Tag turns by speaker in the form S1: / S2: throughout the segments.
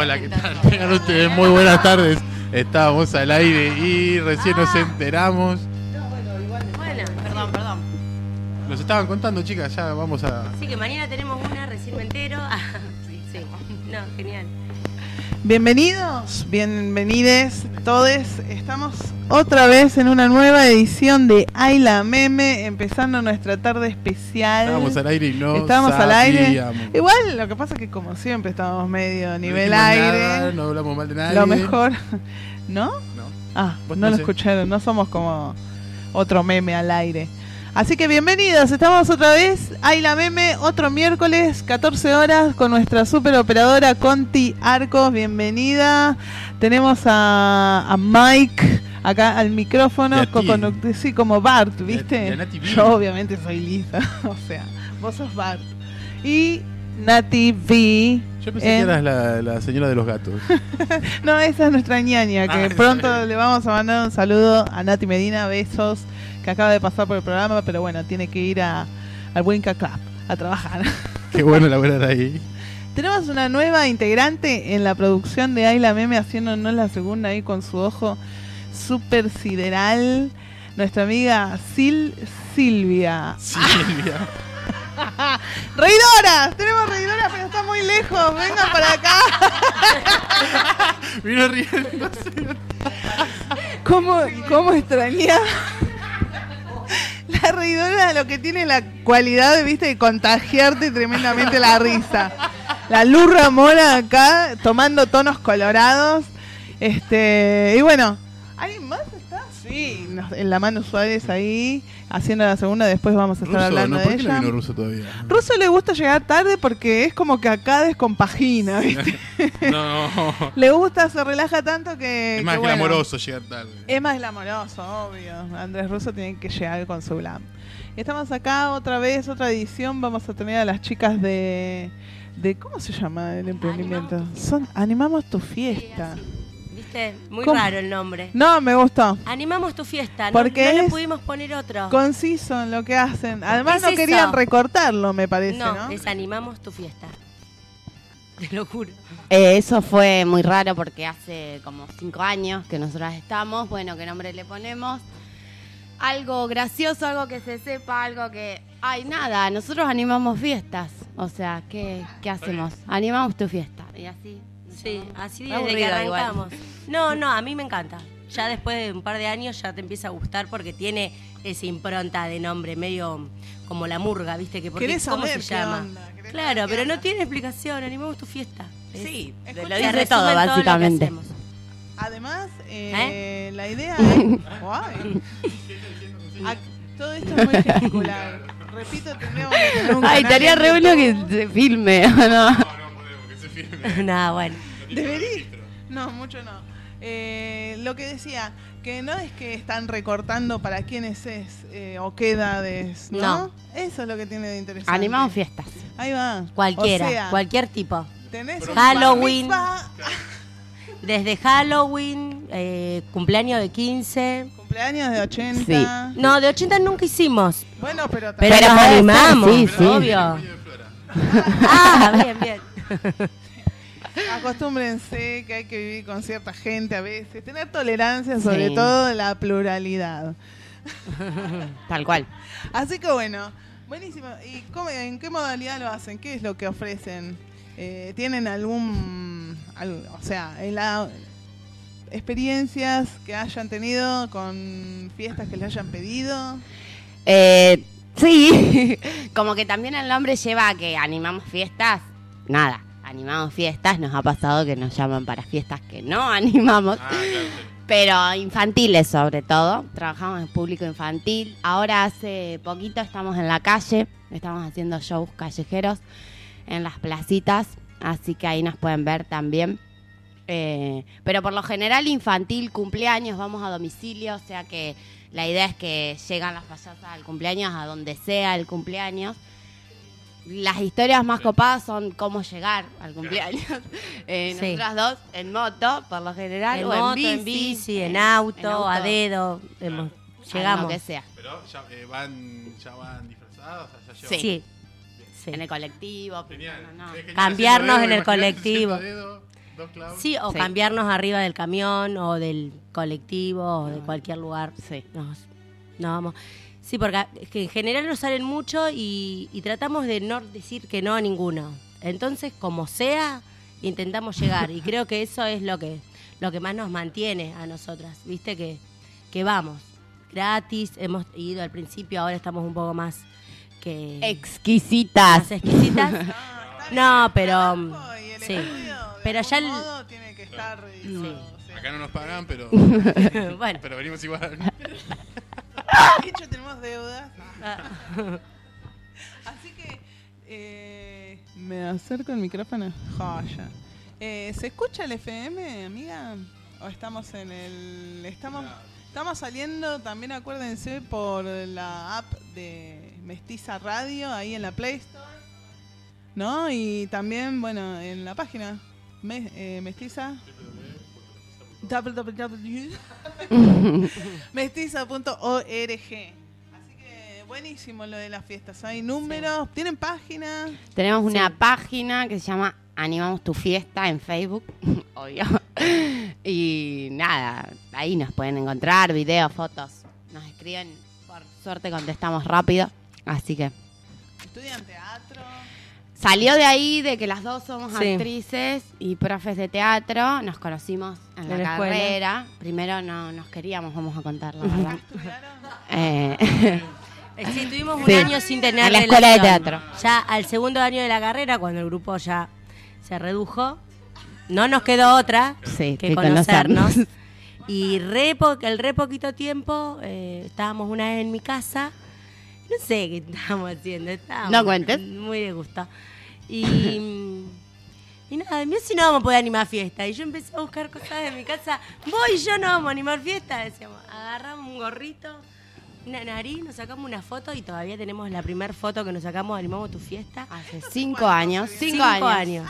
S1: Hola, ¿qué tal? Tengan ustedes muy buenas tardes. Estábamos al aire y recién nos enteramos.
S2: Bueno, perdón.
S1: Nos estaban contando, chicas, ya vamos a...
S2: Sí, que mañana tenemos una, recién me entero. Sí. No, genial.
S3: Bienvenidos, bienvenides todos. Estamos otra vez en una nueva edición de Ay la Meme, empezando nuestra tarde especial.
S1: Estábamos al aire y no
S3: Estábamos
S1: sabíamos.
S3: al aire. Igual, lo que pasa es que como siempre estábamos medio a nivel aire.
S1: Nada, no hablamos mal de nadie.
S3: Lo mejor, ¿no?
S1: No.
S3: No lo escucharon, no somos como otro meme al aire. Así que bienvenidos, estamos otra vez, Ay la Meme, otro miércoles, 14 horas, con nuestra super operadora Conti Arcos, bienvenida. Tenemos a Mike acá al micrófono, sí, como Bart, ¿viste?
S1: Y a Nati V.
S3: Yo obviamente soy Lisa, o sea, vos sos Bart. Y Nati V.
S1: Yo pensé que eras la señora de los gatos.
S3: No, esa es nuestra ñaña, que pronto le vamos a mandar un saludo a Nati Medina, besos, que acaba de pasar por el programa, pero bueno, tiene que ir al Winca Club a trabajar.
S1: Qué bueno laburar ahí.
S3: Tenemos una nueva integrante en la producción de Ay la Meme, haciéndonos la segunda ahí con su ojo súper sideral, nuestra amiga Silvia. Reidoras, tenemos reidoras, pero está muy lejos, vengan para acá.
S1: Vino riendo.
S3: ¿Cómo extrañé? La reidora lo que tiene la cualidad, viste, de contagiarte tremendamente la risa. La Lurra Mora acá tomando tonos colorados. Y bueno, ¿alguien más está? Sí, en la mano Suárez ahí, haciendo la segunda, después vamos a estar
S1: Russo,
S3: hablando
S1: ¿no?
S3: de
S1: ¿Por qué
S3: ella.
S1: no vino Russo todavía?
S3: Russo le gusta llegar tarde porque es como que acá descompagina, ¿viste?
S1: No.
S3: Le gusta, se relaja tanto que...
S1: Es más
S3: que bueno,
S1: glamoroso llegar tarde.
S3: es más glamoroso, obvio. Andrés Russo tiene que llegar con su glam. Estamos acá otra vez, otra edición. Vamos a tener a las chicas de ¿cómo se llama el emprendimiento? Animamos tu fiesta.
S2: ¿Viste? Muy
S3: ¿Cómo?
S2: raro el nombre.
S3: No, me gustó.
S2: Animamos tu fiesta,
S3: Porque
S2: no le
S3: es
S2: pudimos poner otro.
S3: Conciso en lo que hacen. Además no
S2: ¿Es
S3: querían
S2: eso?
S3: recortarlo, me parece, ¿no?
S2: Es Animamos tu fiesta. Te lo juro.
S4: Eso fue muy raro porque hace como 5 años que nosotras estamos. Bueno, ¿qué nombre le ponemos? Algo gracioso, algo que se sepa, algo que... Ay, nada, nosotros animamos fiestas. O sea, ¿qué hacemos? Animamos tu fiesta. Y así.
S2: Sí, así
S4: Está
S2: desde que
S4: aburrido
S2: arrancamos. No, a mí me encanta. Ya después de un par de años ya te empieza a gustar porque tiene esa impronta de nombre medio como la murga, ¿viste? Que porque,
S3: ¿Querés
S2: ¿cómo
S3: saber
S2: se
S3: qué
S2: llama?
S3: onda? ¿Querés
S2: Claro,
S3: saber qué
S2: pero
S3: onda?
S2: no tiene explicación. Animamos tu fiesta.
S4: Sí,
S3: Escucha,
S4: lo
S2: Se
S4: dice
S2: resume
S4: todo,
S2: lo que
S4: básicamente.
S2: hacemos.
S3: Además,
S2: ¿Eh?
S3: la idea es... Guay. Todo esto es muy gesticular. Repito, tendríamos que tener un
S4: Ay,
S3: canal
S4: estaría
S3: en
S4: re bueno que
S3: YouTube.
S4: se filme, ¿o no?
S1: No podemos, que se firme.
S2: Nada, bueno.
S3: ¿Debería? No, mucho no. Lo que decía, que no es que están recortando para quiénes es o qué edades, ¿no?
S2: No.
S3: Eso es lo que tiene de interesante.
S4: Animamos fiestas.
S3: Ahí va.
S2: Cualquiera,
S3: O sea,
S2: cualquier tipo.
S3: tenés un
S2: Halloween.
S3: bar
S2: Desde Halloween, cumpleaños de 15.
S3: cumpleaños de 80.
S2: No, de 80 nunca hicimos.
S3: Bueno, pero
S2: Pero
S4: Pero
S2: nos
S4: puede ser,
S2: animamos,
S4: sí, sí.
S2: obvio.
S1: Medio de Flora.
S2: Bien.
S3: acostúmbrense que hay que vivir con cierta gente a veces. Tener tolerancia, sobre
S4: Sí.
S3: todo la pluralidad.
S4: Tal cual.
S3: Así que bueno, buenísimo. ¿Y en qué modalidad lo hacen? ¿Qué es lo que ofrecen? ¿Tienen o sea, experiencias que hayan tenido con fiestas que les hayan pedido?
S4: Sí, como que también el nombre lleva a que animamos fiestas. Nada, animamos fiestas. Nos ha pasado que nos llaman para fiestas que no animamos.
S1: Claro.
S4: Pero infantiles sobre todo, trabajamos en público infantil. Ahora hace poquito estamos en la calle, estamos haciendo shows callejeros en las placitas, así que ahí nos pueden ver también. Pero por lo general infantil, cumpleaños, vamos a domicilio, o sea que la idea es que llegan las payasas al cumpleaños, a donde sea el cumpleaños. Las historias más copadas son cómo llegar al cumpleaños.
S2: Sí.
S4: Nosotras dos en moto, por lo general,
S2: En
S4: o
S2: moto,
S4: en
S2: en bici, en auto, a dedo. Llegamos.
S4: Lo que sea.
S1: Pero ya van disfrazados, o sea, ya llevan-
S2: Sí.
S4: En el colectivo.
S1: Genial.
S4: No.
S1: Es genial
S2: Cambiarnos
S1: haciendo
S2: en el
S1: dedo, imagínate
S2: colectivo.
S1: haciendo dedo. dos clavos.
S2: Sí, o
S4: Sí.
S2: cambiarnos arriba del camión o del colectivo o de cualquier lugar.
S4: Sí.
S2: Nos vamos. Sí, porque es que en general nos salen mucho y tratamos de no decir que no a ninguno. Entonces, como sea, intentamos llegar. Y creo que eso es lo que más nos mantiene a nosotras. Viste que vamos. Gratis, hemos ido al principio, ahora estamos un poco más que
S4: Exquisitas.
S2: más exquisitas. No, pero
S3: Y el
S2: sí.
S3: estudio, de
S2: Pero ya
S3: algún
S2: el-
S3: modo, tiene que estar.
S2: Sí.
S3: Sí.
S1: Acá no nos pagan, pero
S2: bueno.
S1: pero venimos igual.
S3: De hecho, tenemos deudas. Así que me acerco el micrófono. Joya. ¿Se escucha el FM, amiga? ¿O estamos en el...? Estamos saliendo, también acuérdense, por la app de Mestiza Radio, ahí en la Play Store, ¿no? Y también, bueno, en la página Mestiza mestiza.org. Así que buenísimo lo de las fiestas. Hay números, tienen página.
S4: Tenemos una
S2: Sí.
S4: página que se llama Animamos tu Fiesta en Facebook, obvio. Y nada, ahí nos pueden encontrar videos, fotos. Nos escriben, por suerte contestamos rápido. Así que
S3: Estudian teatro.
S4: salió de ahí de que las dos somos
S2: Sí.
S4: actrices y profes de teatro. Nos conocimos en
S2: En
S4: la
S2: la escuela.
S4: carrera. Primero no nos queríamos, vamos a contar la verdad.
S3: ¿Estudiaron?
S2: Sí, tuvimos un
S4: Sí.
S2: año sin tener
S4: En la escuela de
S2: relación.
S4: teatro.
S2: Ya al segundo año de la carrera, cuando el grupo ya se redujo, no nos quedó otra
S4: Sí,
S2: que
S4: que
S2: conocernos.
S4: conocernos.
S2: Y el re poquito tiempo, estábamos una vez en mi casa, no sé qué estábamos haciendo, estábamos
S4: No cuentes.
S2: muy de gusto. Y nada, mira si no vamos a poder animar fiesta. Y yo empecé a buscar cosas de mi casa. Voy, yo no vamos a animar fiesta. Decíamos, agarramos un gorrito, una nariz, nos sacamos una foto y todavía tenemos la primera foto que nos sacamos, animamos tu fiesta.
S4: Hace 5 años. 5
S2: 5
S4: años.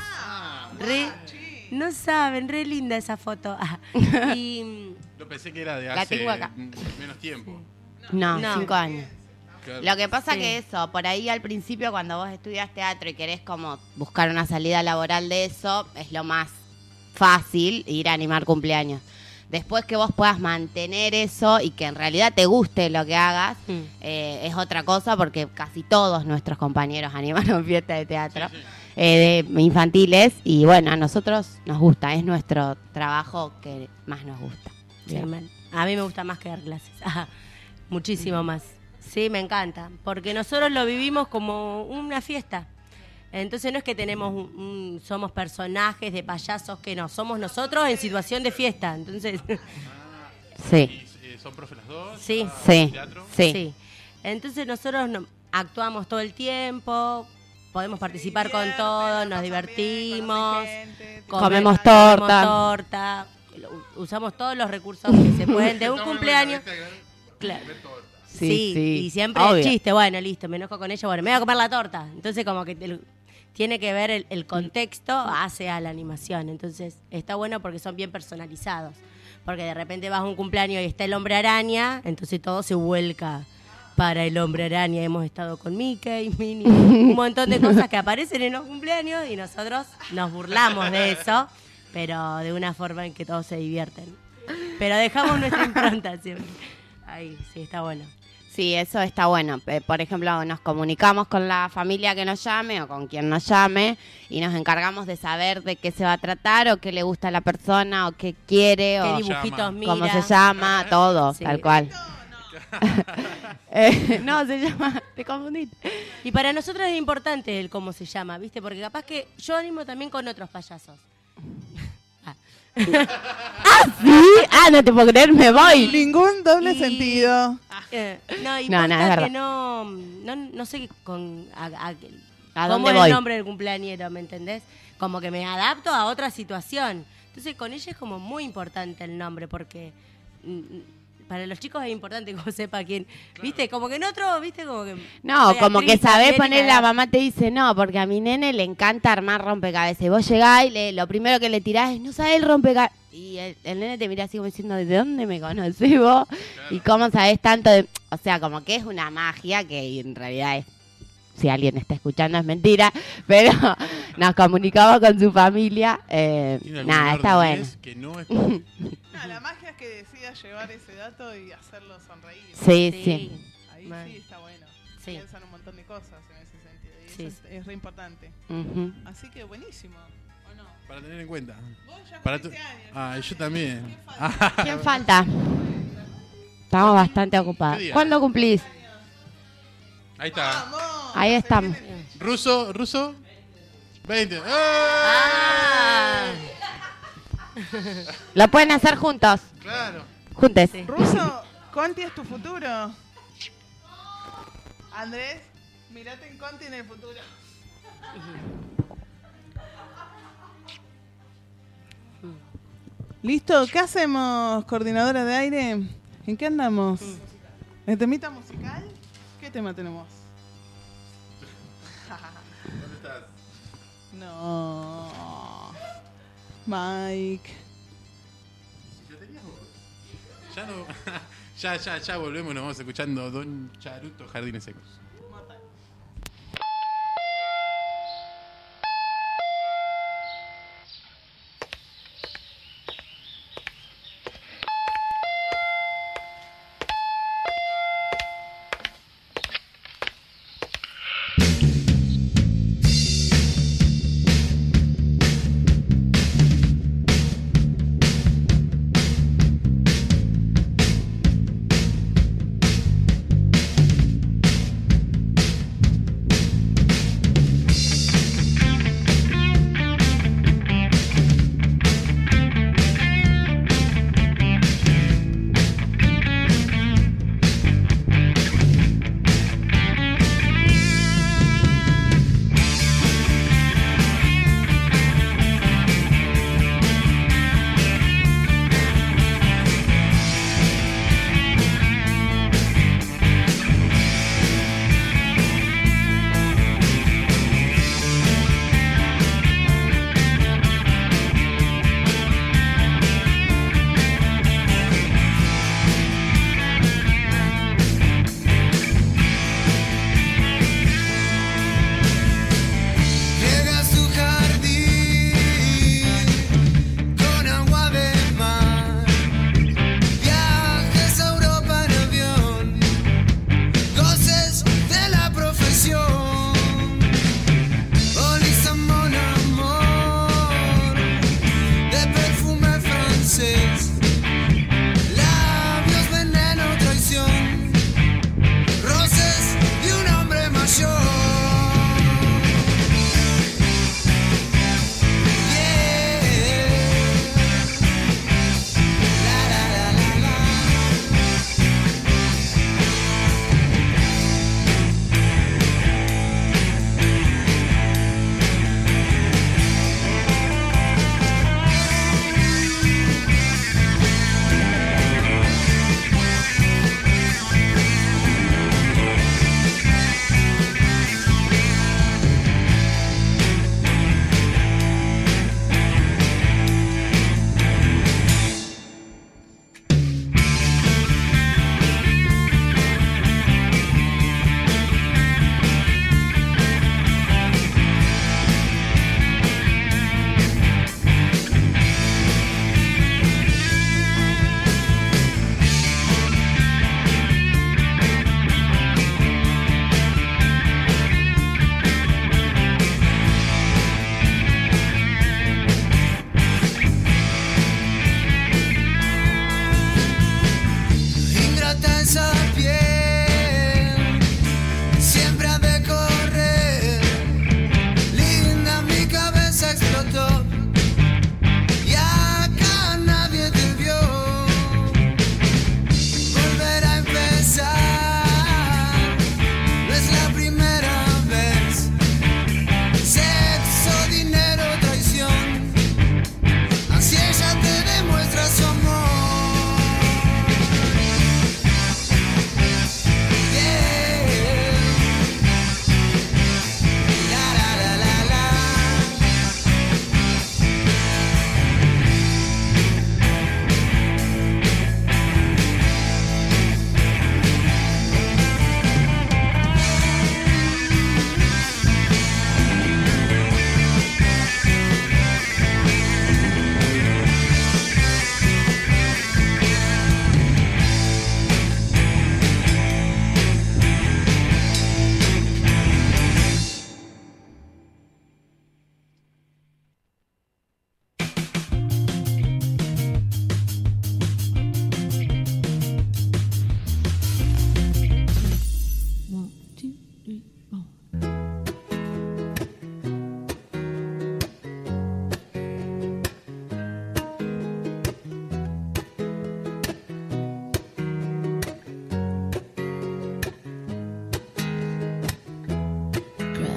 S2: No saben, re linda esa foto. Y
S1: Yo pensé que era de
S4: La
S1: hace
S4: tengo acá.
S1: menos tiempo.
S4: No,
S2: No.
S4: 5 años.
S1: Claro.
S4: Lo que pasa
S2: Sí.
S4: que eso, por ahí al principio cuando vos estudias teatro y querés como buscar una salida laboral de eso, es lo más fácil ir a animar cumpleaños. Después que vos puedas mantener eso y que en realidad te guste lo que hagas, es otra cosa porque casi todos nuestros compañeros animaron fiestas de teatro de infantiles y bueno, a nosotros nos gusta, es nuestro trabajo que más nos gusta.
S2: Sí, a mí me gusta más que dar clases. Muchísimo más. Sí, me encanta. Porque nosotros lo vivimos como una fiesta. Entonces no es que tenemos somos personajes de payasos, que no. Somos nosotros en situación de fiesta. Entonces,
S4: Sí,
S1: ¿Y son profes las dos?
S2: sí.
S4: sí,
S1: ¿Teatro?
S4: sí.
S2: Entonces nosotros actuamos todo el tiempo, podemos participar con todo, nos divertimos.
S4: Comemos torta.
S2: torta, usamos todos los recursos que se pueden de un
S1: Estamos en
S2: cumpleaños.
S1: la revista,
S2: Claro.
S1: comer torta.
S2: Sí,
S4: Sí,
S2: y siempre
S4: obvio.
S2: el chiste, bueno, listo, me enojo con ella, bueno, me voy a comer la torta. Entonces como que tiene que ver el contexto hace a la animación. Entonces está bueno porque son bien personalizados. Porque de repente vas a un cumpleaños y está el hombre araña, entonces todo se vuelca para el hombre araña. Hemos estado con Mickey, Minnie, un montón de cosas que aparecen en los cumpleaños y nosotros nos burlamos de eso, pero de una forma en que todos se divierten. Pero dejamos nuestra impronta siempre. Ahí, sí, está bueno.
S4: Sí, eso está bueno. Por ejemplo, nos comunicamos con la familia que nos llame o con quien nos llame y nos encargamos de saber de qué se va a tratar o qué le gusta a la persona o qué quiere
S2: ¿Qué
S4: o
S2: dibujitos mira?
S4: cómo se llama, todo,
S2: Sí.
S4: tal cual. No, se llama, te confundiste.
S2: Y para nosotros es importante el cómo se llama, ¿viste? Porque capaz que yo animo también con otros payasos.
S4: ¿Sí? No te puedo creer, me voy.
S3: Ningún doble
S2: Y-
S3: sentido.
S2: No, y
S4: No,
S2: posta
S4: es verdad.
S2: que no sé
S4: ¿A
S2: cómo
S4: dónde
S2: es
S4: voy?
S2: el nombre del cumpleañero, ¿me entendés? Como que me adapto a otra situación. Entonces con ella es como muy importante el nombre porque para los chicos es importante que sepa quién. ¿Viste? Como que en otro, ¿viste? Como que
S4: No,
S2: soy
S4: como que
S2: actriz
S4: sabés
S2: también y
S4: poner,
S2: me
S4: la
S2: adapto.
S4: mamá te dice, no, porque a mi nene le encanta armar rompecabezas. Y vos llegás y lo primero que le tirás es, no sabés el rompecabezas. Y el nene te mira así como diciendo, ¿de dónde me conocés vos? ¿Y cómo sabés tanto de...? O sea, como que es una magia que en realidad es... Si alguien está escuchando es mentira, pero nos comunicamos con su familia.
S1: ¿Tiene algún
S4: Nada, está
S1: orden
S4: bueno.
S1: que no es?
S3: No, la magia es que decidas llevar ese dato y hacerlo sonreír.
S4: Sí, sí.
S3: Ahí
S2: Mal.
S3: sí está bueno.
S2: Sí.
S3: Piensan un montón de cosas en ese sentido. Y
S2: Sí.
S3: eso es re importante.
S4: Ujú.
S3: Así que buenísimo. ¿O no?
S1: Para tener en cuenta.
S3: Vos ya
S1: Para
S3: cumpliste años.
S1: Ah, yo también.
S3: ¿Qué falta?
S4: ¿Quién falta? Estamos bastante ocupados.
S1: ¿Qué día?
S4: ¿Cuándo cumplís?
S1: Ahí está.
S3: ¡Vamos!
S4: Ahí
S3: Se
S4: estamos.
S3: viene-
S1: Ruso. 20.
S2: Ah.
S4: Lo pueden hacer juntos.
S1: Claro.
S4: Juntes.
S2: Sí.
S3: Ruso, Conti es tu futuro. Andrés, mirate en Conti en el futuro. ¿Listo? ¿Qué hacemos, coordinadora de aire? ¿En qué andamos? ¿En temita musical? ¿Qué tema tenemos?
S1: ¿Dónde estás?
S3: No. Mike.
S1: Si lo tenías vos. Ya no. ya volvemos, nos vamos escuchando Don Charuto Jardines Secos.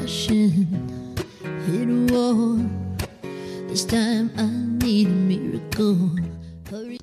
S5: crashing, hit a wall. This time I need a miracle. Hurry.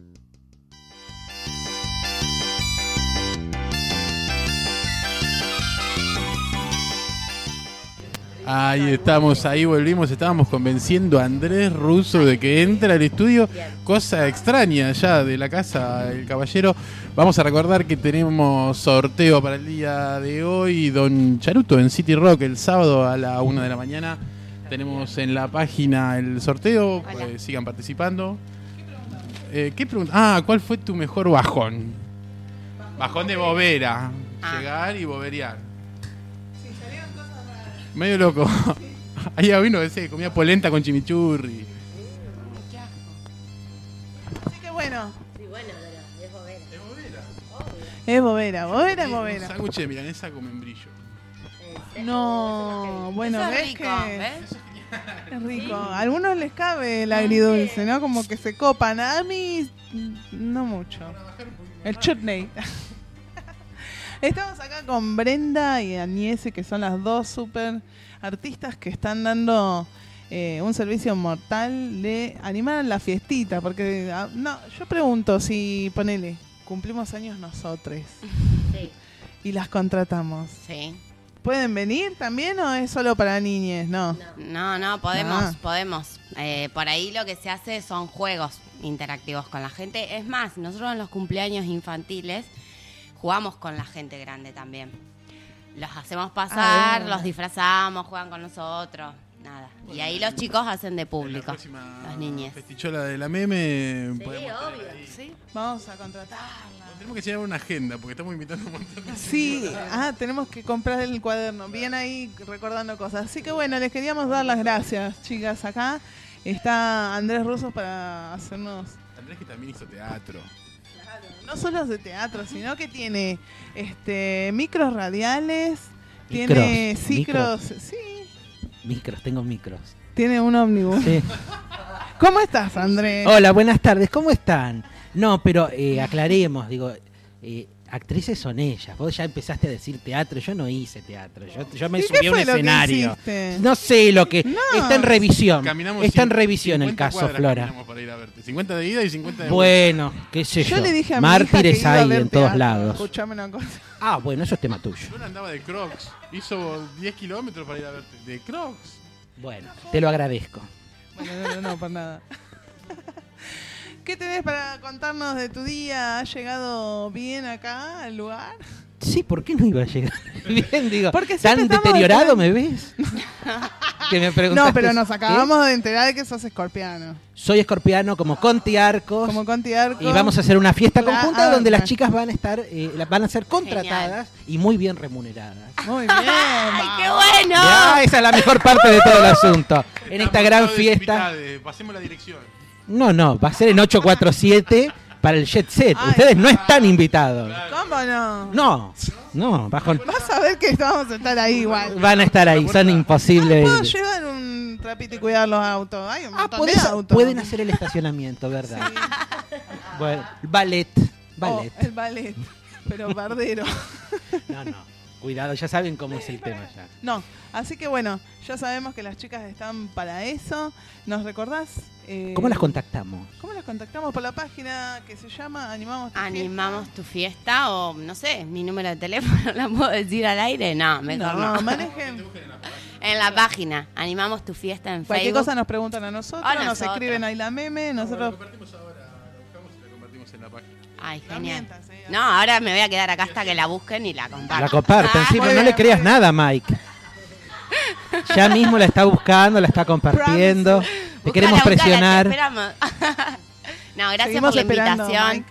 S1: Ahí estamos, ahí volvimos, estábamos convenciendo a Andrés Russo de que entra al estudio, cosa extraña ya de la casa El Caballero. Vamos a recordar que tenemos sorteo para el día de hoy, Don Charuto en City Rock el sábado a la 1 de la mañana. Tenemos en la página el sorteo, pues sigan participando. ¿Qué pregunta? Ah, ¿cuál fue tu mejor bajón? Bajón de bobera, llegar y boberear. Medio loco. Ahí había uno que comía polenta con chimichurri.
S3: Así que bueno.
S2: Sí, bueno, pero es bobera.
S1: ¿Es bobera?
S3: Es bobera, bobera es bobera.
S1: Un sándwich de milanesa con membrillo.
S3: No, bueno,
S4: Eso es
S3: ves
S4: rico,
S3: que
S4: ¿ves?
S3: es rico. A algunos les cabe el agridulce, ¿no? Como que se copan. A mí, no mucho. El chutney. Estamos acá con Brenda y Agnese, que son las dos super artistas que están dando un servicio mortal de animar la fiestita. Porque, no, yo pregunto si, ponele, cumplimos años nosotros
S2: Sí.
S3: y las contratamos.
S4: Sí.
S3: ¿Pueden venir también o es solo para niñes? No.
S4: No, podemos,
S3: Ah.
S4: podemos. Por ahí lo que se hace son juegos interactivos con la gente. Es más, nosotros en los cumpleaños infantiles jugamos con la gente grande también. Los hacemos pasar, los disfrazamos, juegan con nosotros, nada. Y ahí los chicos hacen de
S1: En la
S4: público,
S1: próxima
S4: las niñas.
S1: festichola de la meme.
S2: Sí,
S1: podemos tener
S2: obvio.
S1: ahí.
S4: Sí.
S3: Vamos a contratarla.
S1: Tenemos que llevar una agenda porque estamos invitando a un montón de
S3: Sí, tenemos que comprar el cuaderno. Bien ahí recordando cosas. Así que bueno, les queríamos dar las gracias, chicas. Acá está Andrés Russo para hacernos...
S1: Andrés que también hizo teatro.
S3: No solo de teatro, sino que tiene micros radiales,
S6: Micros,
S3: tiene ciclos, sí,
S6: Micros, tengo micros.
S3: tiene un ómnibus.
S6: Sí.
S3: ¿Cómo estás, Andrés?
S6: Hola, buenas tardes, ¿cómo están? No, pero aclaremos, digo, actrices son ellas. Vos ya empezaste a decir teatro, yo no hice teatro, yo me
S3: ¿Y
S6: subí
S3: qué
S6: a un
S3: fue lo que
S6: escenario.
S3: hiciste?
S6: No sé lo que...
S3: No.
S6: Está en revisión,
S1: Caminamos
S6: está en
S1: 50
S6: revisión el caso,
S1: cuadras
S6: Flora.
S1: caminamos para ir a verte. 50 de ida y 50 de vuelta.
S6: Bueno, qué sé yo.
S3: Yo le dije a mi hija que
S6: Mártires
S3: iba a
S6: hay
S3: ver
S6: en todos
S3: teatro.
S6: lados.
S3: Escuchame una cosa.
S6: Ah, bueno, eso es tema tuyo.
S1: Flora andaba de Crocs. Hizo 10 kilómetros para ir a verte. De Crocs.
S6: Bueno, te lo agradezco.
S3: Bueno, no, por nada. ¿Qué tenés para contarnos de tu día? ¿Has llegado bien acá al lugar?
S6: Sí, ¿por qué no iba a llegar bien? Digo,
S3: Porque
S6: ¿tan
S3: siempre estamos
S6: deteriorado
S3: esperando.
S6: me ves? Que me preguntaste,
S3: No, pero nos
S6: ¿qué?
S3: acabamos de enterar de que sos escorpiano.
S6: Soy escorpiano como Conti Arcos.
S3: Como Conti Arcos.
S6: Y vamos a hacer una fiesta conjunta donde las
S3: Arcos.
S6: chicas van a estar, van a ser contratadas y muy bien remuneradas.
S3: Muy bien.
S4: ¡Ay, qué bueno!
S6: Ya, esa es la mejor parte de todo el asunto. En esta
S1: Estamos
S6: gran
S1: todos
S6: fiesta.
S1: desinvitados. Pasemos la dirección.
S6: No, va a ser en 847 para el Jet Set.
S3: Ay,
S6: Ustedes no están invitados.
S3: ¿Cómo no?
S6: No,
S3: Vas a ver que vamos a estar ahí igual.
S6: van a estar ahí, son imposibles.
S3: ¿Puedo llevar un trapito y cuidar los autos? Hay un montón de autos.
S6: Pueden hacer el estacionamiento, ¿verdad? Bueno, ballet.
S3: Oh, el ballet. Pero bardero.
S6: No. Cuidado, ya saben cómo es el tema ya.
S3: No, así que bueno, ya sabemos que las chicas están para eso. ¿Nos recordás?
S6: ¿Cómo las contactamos?
S3: ¿Cómo las contactamos? Por la página que se llama Animamos tu
S4: Animamos tu fiesta o, no sé, mi número de teléfono, ¿la puedo decir al aire? No,
S3: Fiesta?
S4: mejor
S3: No,
S4: no.
S3: manejen.
S4: En la página, Animamos tu fiesta en
S3: Cualquier
S4: Facebook.
S3: cosa nos preguntan a nosotros,
S4: A
S3: nos
S4: nosotros.
S3: escriben ahí la meme,
S1: La
S3: nosotros...
S1: compartimos ahora. La buscamos y la compartimos en la página.
S4: Ay,
S3: No
S4: genial.
S3: mientas,
S4: No, ahora me voy a quedar acá hasta que la busquen y la compartan.
S6: La compartan, sí,
S3: muy
S6: pero no
S3: bien,
S6: le creas
S3: muy bien.
S6: nada, Mike. Ya mismo la está buscando, la está compartiendo. Te queremos
S4: Buscala,
S6: presionar.
S4: te esperamos. No, gracias
S3: Seguimos
S4: por la
S3: esperando,
S4: invitación.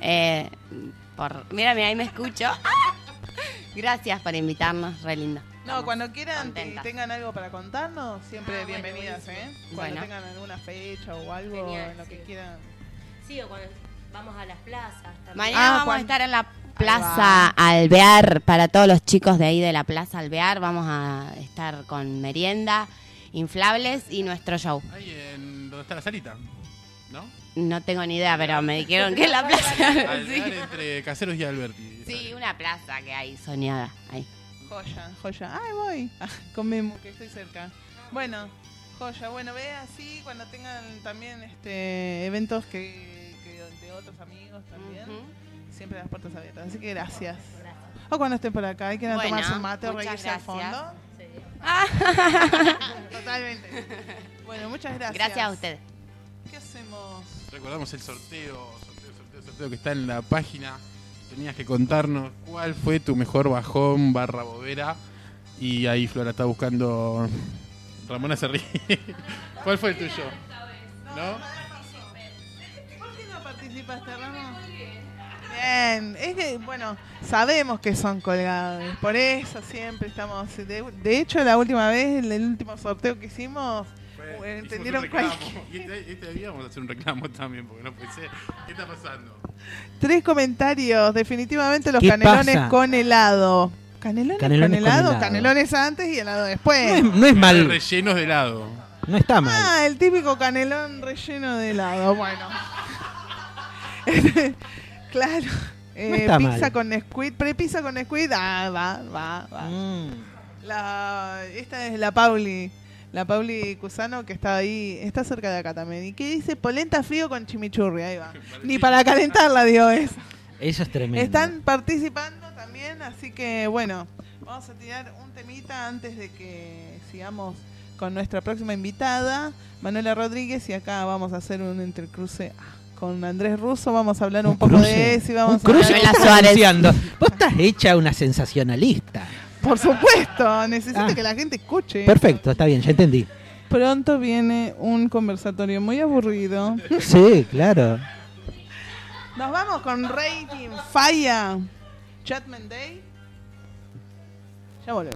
S4: Mírame, ahí me escucho. Gracias por invitarnos, re lindo.
S3: No,
S4: Estamos
S3: cuando quieran y
S4: contentas.
S3: tengan algo para contarnos, siempre
S2: Ah, bueno,
S3: bienvenidas,
S2: buenísimo.
S3: ¿eh? Cuando
S4: Bueno.
S3: tengan alguna fecha o algo,
S2: Genial,
S3: en lo que
S2: sí.
S3: quieran.
S2: Sí, o cuando vamos a las plazas también.
S4: Mañana
S3: Ah,
S4: vamos a
S3: Juan.
S4: estar en la Plaza Alvear, para todos los chicos de ahí de la Plaza Alvear. Vamos a estar con merienda, inflables y nuestro show.
S1: Ahí en donde está la salita. ¿No?
S4: No tengo ni idea, pero me dijeron que es la plaza.
S1: Al
S4: Sí.
S1: entre Caseros y Alberti.
S4: Sí, una plaza que hay soñada ahí.
S3: Joya. Ay, voy. Con Memu, que estoy cerca. Bueno, joya. Bueno, ve así cuando tengan también eventos que de otros amigos también. Siempre las puertas abiertas. Así que gracias. O cuando estén por acá, hay que tomarse un mate o reírse al fondo.
S2: Sí.
S3: Totalmente. Bueno, muchas gracias.
S4: Gracias a ustedes.
S3: ¿Qué hacemos?
S1: Recordamos el sorteo que está en la página. Tenías que contarnos cuál fue tu mejor bajón / bobera. Y ahí Flora está buscando. Ramona se ríe. ¿Cuál fue el tuyo? ¿No?
S3: ¿Por qué no participaste, Ramón? Bien, es que, bueno, sabemos que son colgados, por eso siempre estamos... De hecho, la última vez, el último sorteo que hicimos, entendieron cualquier...
S1: Y este día vamos a hacer un reclamo también, porque no pensé... ¿Qué está pasando?
S3: 3 comentarios, definitivamente los
S6: ¿Qué
S3: canelones
S6: pasa?
S3: con helado. ¿Canelones con
S6: Canelones con
S3: helado?
S6: helado.
S3: Canelones antes y helado después.
S6: No es mal,
S1: Rellenos de helado.
S6: no está mal.
S3: Ah, el típico canelón relleno de helado. Bueno. Claro.
S6: No está
S3: Pizza
S6: mal.
S3: con Nesquik. Prepizza con Nesquik. Ah, va.
S6: Mm.
S3: Esta es la Pauli. La Pauli Cusano, que está ahí. Está cerca de acá también. ¿Y qué dice? Polenta frío con chimichurri. Ahí va. Ni para calentarla, dio eso.
S6: Eso es tremendo.
S3: Están participando también. Así que, bueno. Vamos a tirar un temita antes de que sigamos con nuestra próxima invitada, Manuela Rodríguez. Y acá vamos a hacer un intercruce con Andrés Russo. Vamos a hablar un poco
S6: cruce.
S3: de eso y vamos
S6: Un cruce.
S3: a
S6: ¿Qué
S3: hablar...
S6: estás
S4: Suárez.
S6: anunciando? Vos estás hecha una sensacionalista.
S3: Por supuesto, necesito
S6: Ah.
S3: que la gente escuche.
S6: Perfecto, está bien, ya entendí.
S3: Pronto viene un conversatorio muy aburrido.
S6: Sí, claro.
S3: Nos vamos con Rating Falla, Chatman Day. Ya volvemos.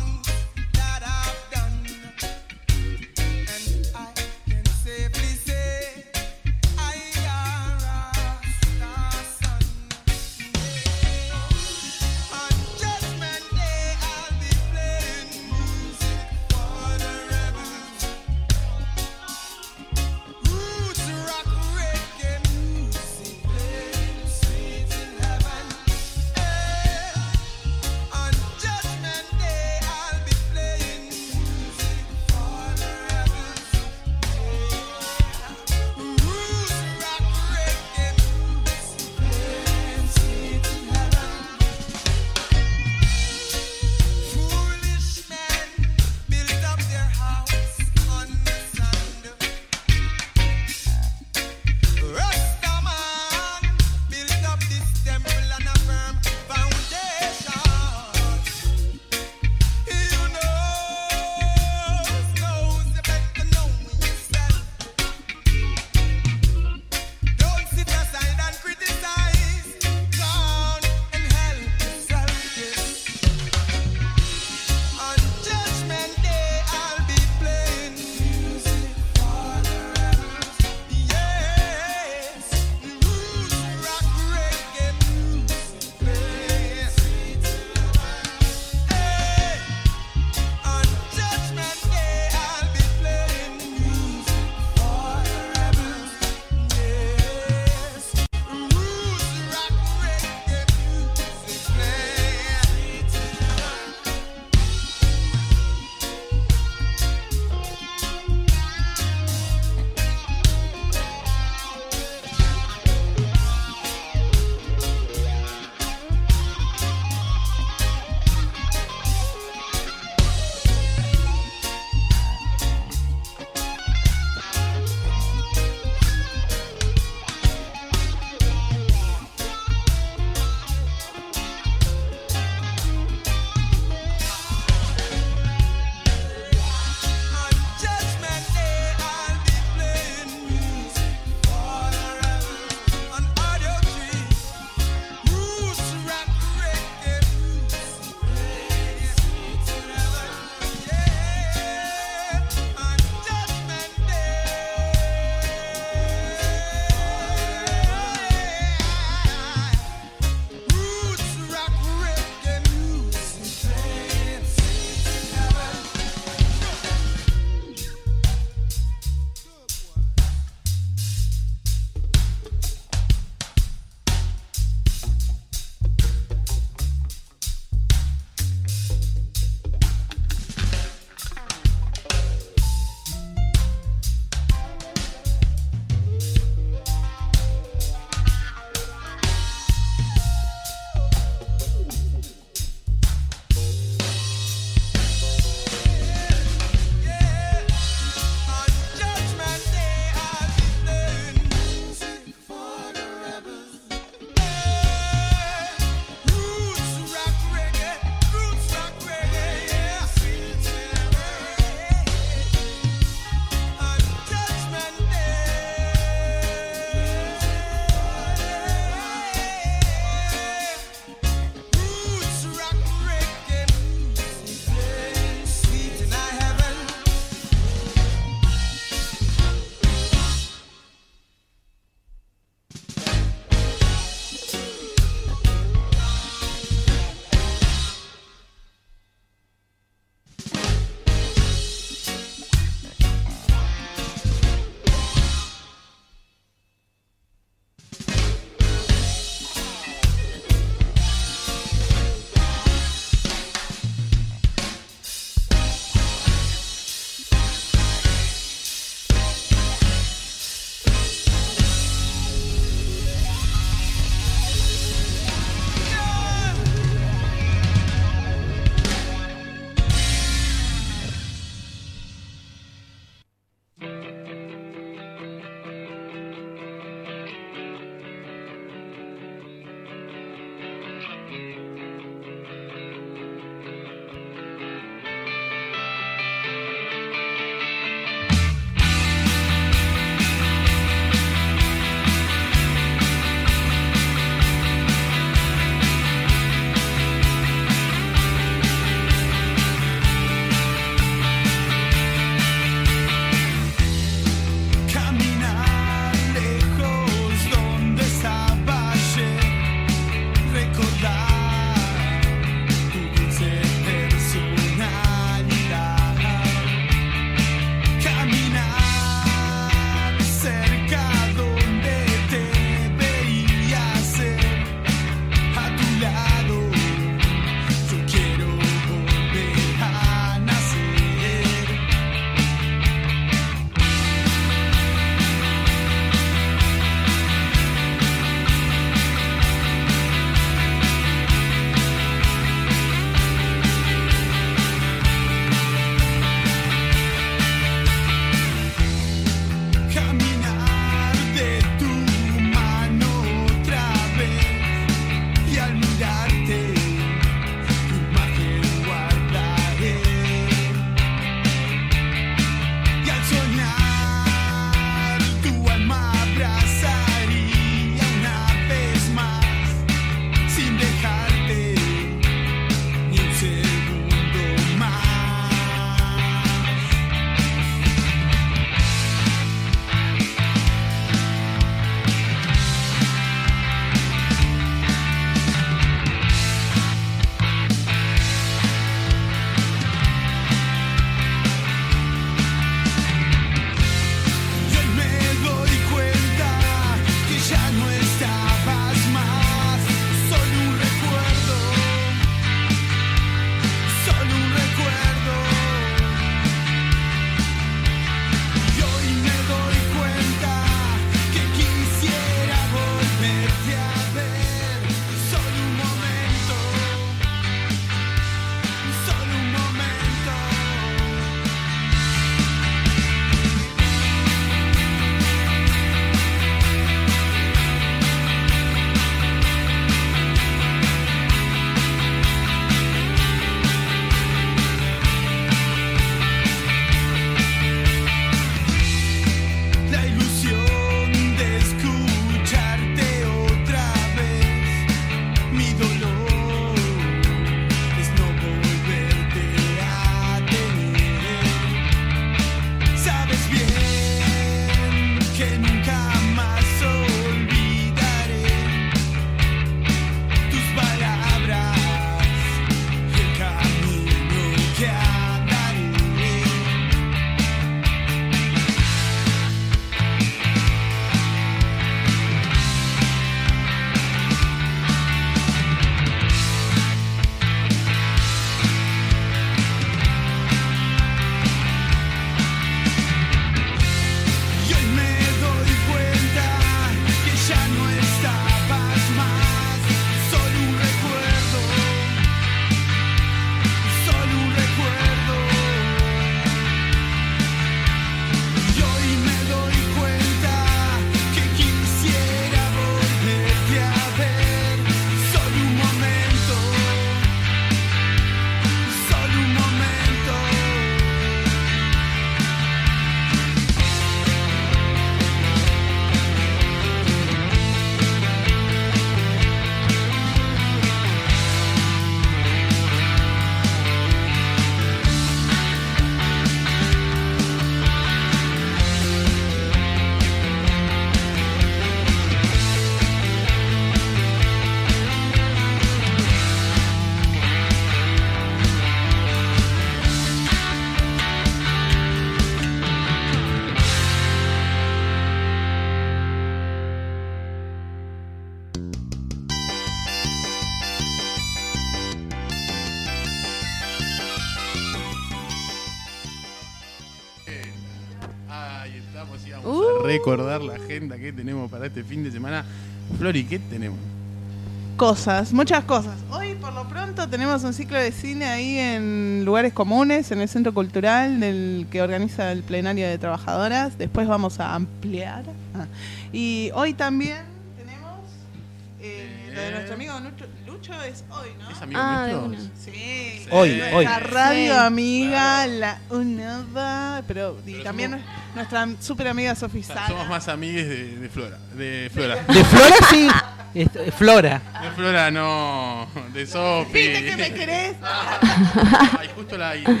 S1: Ahí estamos y vamos a recordar la agenda que tenemos para este fin de semana. Flori, ¿qué tenemos?
S3: Cosas, muchas cosas. Hoy por lo pronto tenemos un ciclo de cine ahí en Lugares Comunes, en el Centro Cultural del que organiza el Plenario de Trabajadoras. Después vamos a ampliar. Y hoy también tenemos lo de nuestro amigo Lucho, es hoy, ¿no?
S1: ¿Es amigo nuestro?
S3: Sí.
S6: Hoy.
S3: Nuestra radio
S4: Sí.
S3: amiga,
S1: Claro.
S3: la UNAVA, pero también nuestra super amiga Sofi
S1: O sea,
S3: Sala.
S1: somos más amigues de Flora. De Flora.
S6: De Flora sí. Flora.
S1: De Flora no. De Sofi.
S3: ¿Viste que me querés?
S1: Ay, justo la. De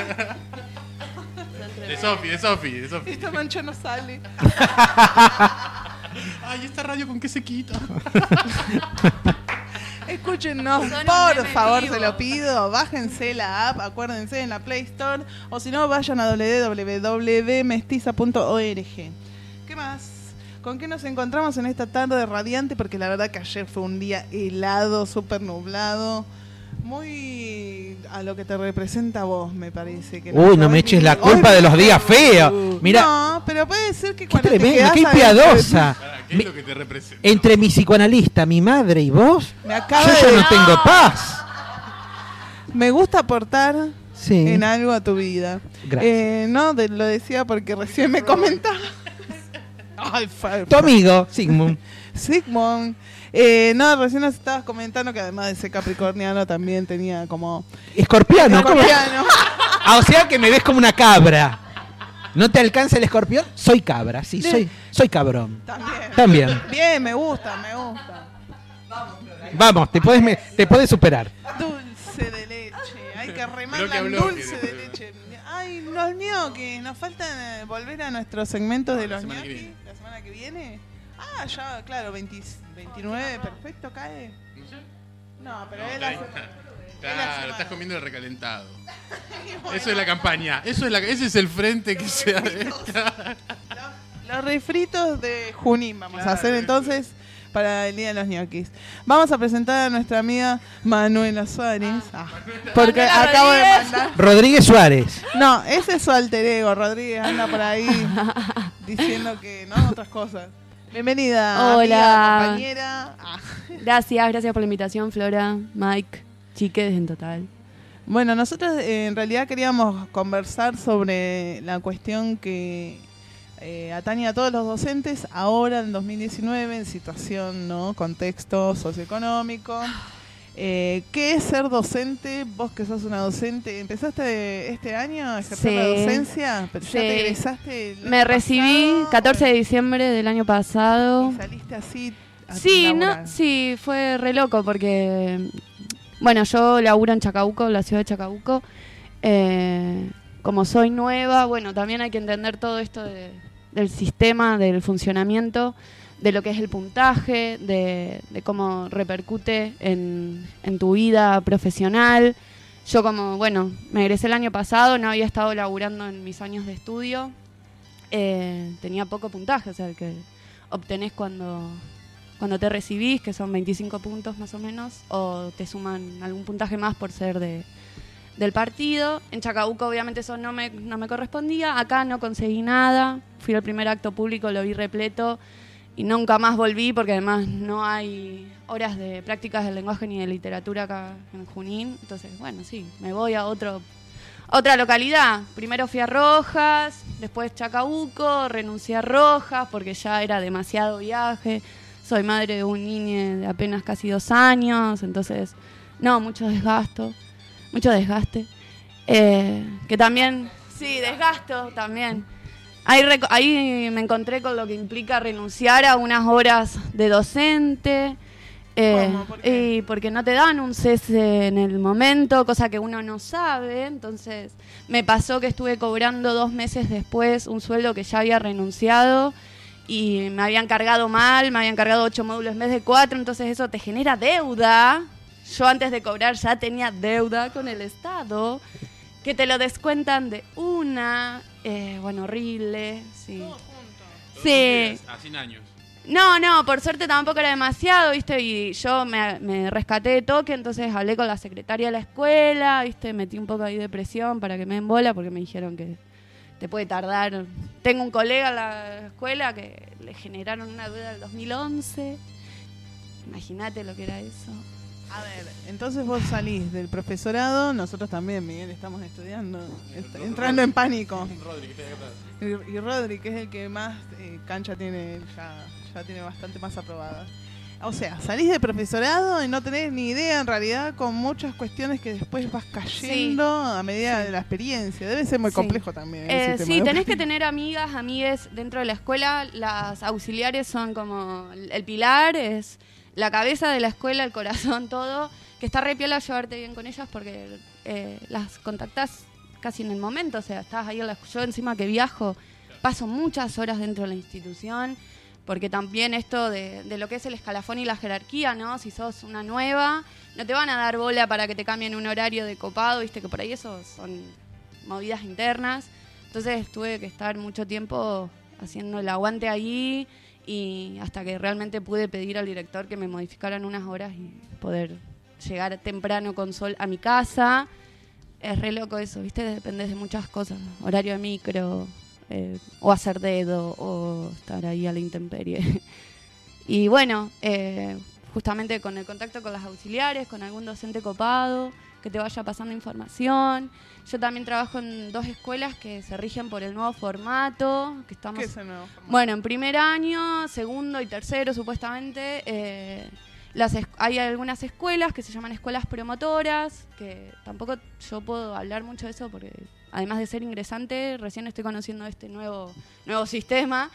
S1: Sofi.
S3: Esta mancha no sale.
S1: Ay, esta radio con qué se quita.
S3: Escúchenos,
S2: Son un
S3: por
S2: meme
S3: favor,
S2: vivo.
S3: se lo pido. Bájense la app, acuérdense, en la Play Store. O si no, vayan a www.mestiza.org. ¿Qué más? ¿Con qué nos encontramos en esta tarde radiante? Porque la verdad que ayer fue un día helado, súper nublado. Muy a lo que te representa a vos, me parece. Que
S6: Uy, no me eches la culpa de los días feos. Mira,
S3: No, pero puede ser que
S6: qué
S3: cuando te
S6: tremendo,
S3: quedás
S6: qué
S3: adentro-
S6: piadosa.
S1: Pará, ¿qué es lo que te representa?
S6: Entre mi psicoanalista, mi madre y vos,
S3: Me acaba
S6: yo ya
S3: de...
S6: no tengo paz.
S3: Me gusta aportar
S6: Sí.
S3: en algo a tu vida.
S6: Gracias.
S3: No, lo decía porque recién me comentaba. Ay,
S6: Tu amigo, Sigmund.
S3: Sigmund. No, recién nos estabas comentando que además de ser capricorniano también tenía como...
S6: Escorpiano. ¿cómo?
S3: Escorpiano.
S6: Ah, o sea que me ves como una cabra. ¿No te alcanza el escorpión? Soy cabra, sí, soy cabrón. También.
S3: Bien, me gusta.
S6: Vamos, te puedes superar.
S3: Dulce de leche. Hay que remarla
S1: Bloque a
S3: en
S1: bloque,
S3: dulce de
S1: después.
S3: leche. Ay, los ñoquis. Nos faltan volver a nuestros segmentos de
S1: La
S3: los
S1: semana que
S3: ñoquis.
S1: viene.
S3: La semana que viene. Ah, ya, claro, 29, perfecto, cae.
S1: No sé.
S3: No, pero
S1: No,
S3: es
S1: está
S3: la
S1: bien.
S3: semana.
S1: Claro, estás comiendo el recalentado. Eso es la campaña. Ese es el frente que se
S3: Los refritos de Junín vamos a
S1: Claro,
S3: hacer entonces para el Día de los ñoquis. Vamos a presentar a nuestra amiga Manuela Suárez. Porque
S2: Manuela
S3: acabo de
S2: Rodríguez.
S3: mandar...
S6: Rodríguez Suárez.
S3: No, ese es su alter ego. Rodríguez anda por ahí diciendo que no, otras cosas. Bienvenida,
S7: Hola.
S3: amiga, compañera.
S7: Gracias por la invitación, Flora, Mike, chiques en total.
S3: Bueno, nosotros en realidad queríamos conversar sobre la cuestión que atañe a todos los docentes ahora en 2019 en situación, ¿no? Contexto socioeconómico. ¿Qué es ser docente? Vos que sos una docente, ¿empezaste este año a ejercer
S7: Sí.
S3: la docencia? ¿Pero ya
S7: Sí.
S3: te egresaste el año
S7: Me recibí
S3: pasado?
S7: 14 de diciembre del año pasado.
S3: ¿Y saliste así a
S7: Sí,
S3: laburar?
S7: sí, fue re loco porque, bueno, yo laburo en Chacabuco, la ciudad de Chacabuco. Como soy nueva, bueno, también hay que entender todo esto del sistema, del funcionamiento, de lo que es el puntaje, de cómo repercute en tu vida profesional. Yo como, bueno, me egresé el año pasado, no había estado laburando en mis años de estudio. Tenía poco puntaje, o sea, el que obtenés cuando te recibís, que son 25 puntos más o menos, o te suman algún puntaje más por ser del partido. En Chacabuco obviamente eso no me correspondía, acá no conseguí nada, fui al primer acto público, lo vi repleto y nunca más volví porque además no hay horas de prácticas del lenguaje ni de literatura acá en Junín. Entonces, bueno, sí, me voy a otra localidad. Primero fui a Rojas, después Chacabuco, renuncié a Rojas porque ya era demasiado viaje. Soy madre de un niño de apenas casi 2 años, entonces, no, mucho desgaste. Que también, sí, desgasto también. Ahí me encontré con lo que implica renunciar a unas horas de docente.
S3: ¿Cómo? ¿Por qué?
S7: Y porque no te dan un cese en el momento, cosa que uno no sabe. Entonces me pasó que estuve cobrando 2 meses después un sueldo que ya había renunciado y me habían cargado mal, me habían cargado 8 módulos en vez de 4, entonces eso te genera deuda. Yo antes de cobrar ya tenía deuda con el Estado, que te lo descuentan de una, bueno, horrible, sí.
S3: Todos juntos.
S7: Sí.
S1: Hace años.
S7: No, por suerte tampoco era demasiado, ¿viste? Y yo me rescaté de toque, entonces hablé con la secretaria de la escuela, ¿viste? Metí un poco ahí de presión para que me den bola porque me dijeron que te puede tardar. Tengo un colega en la escuela que le generaron una duda del 2011. Imagínate lo que era eso.
S3: A ver, entonces vos salís del profesorado, nosotros también, Miguel, estamos estudiando, entrando en pánico. Y Rodri, que es el que más cancha tiene, ya tiene bastante más aprobada. O sea, salís del profesorado y no tenés ni idea en realidad, con muchas cuestiones que después vas cayendo a medida de la experiencia. Debe ser muy complejo también.
S7: Sí, tenés que tener amigas, amigues dentro de la escuela. Las auxiliares son como el pilar, es la cabeza de la escuela, el corazón, todo. Que está re piola llevarte bien con ellas porque las contactás casi en el momento. O sea, estás ahí yo encima que viajo, paso muchas horas dentro de la institución. Porque también esto de lo que es el escalafón y la jerarquía, ¿no? Si sos una nueva, no te van a dar bola para que te cambien un horario de copado, ¿viste? Que por ahí eso son movidas internas. Entonces tuve que estar mucho tiempo haciendo el aguante ahí y hasta que realmente pude pedir al director que me modificaran unas horas y poder llegar temprano con sol a mi casa. Es re loco eso, ¿viste? Dependes de muchas cosas. Horario de micro... o hacer dedo o estar ahí a la intemperie. Y bueno, justamente con el contacto con las auxiliares, con algún docente copado que te vaya pasando información. Yo también trabajo en 2 escuelas que se rigen por el nuevo formato. Que estamos,
S3: ¿qué es el nuevo formato?
S7: Bueno, en primer año, segundo y tercero supuestamente hay algunas escuelas que se llaman escuelas promotoras, que tampoco yo puedo hablar mucho de eso porque además de ser ingresante, recién estoy conociendo este nuevo sistema,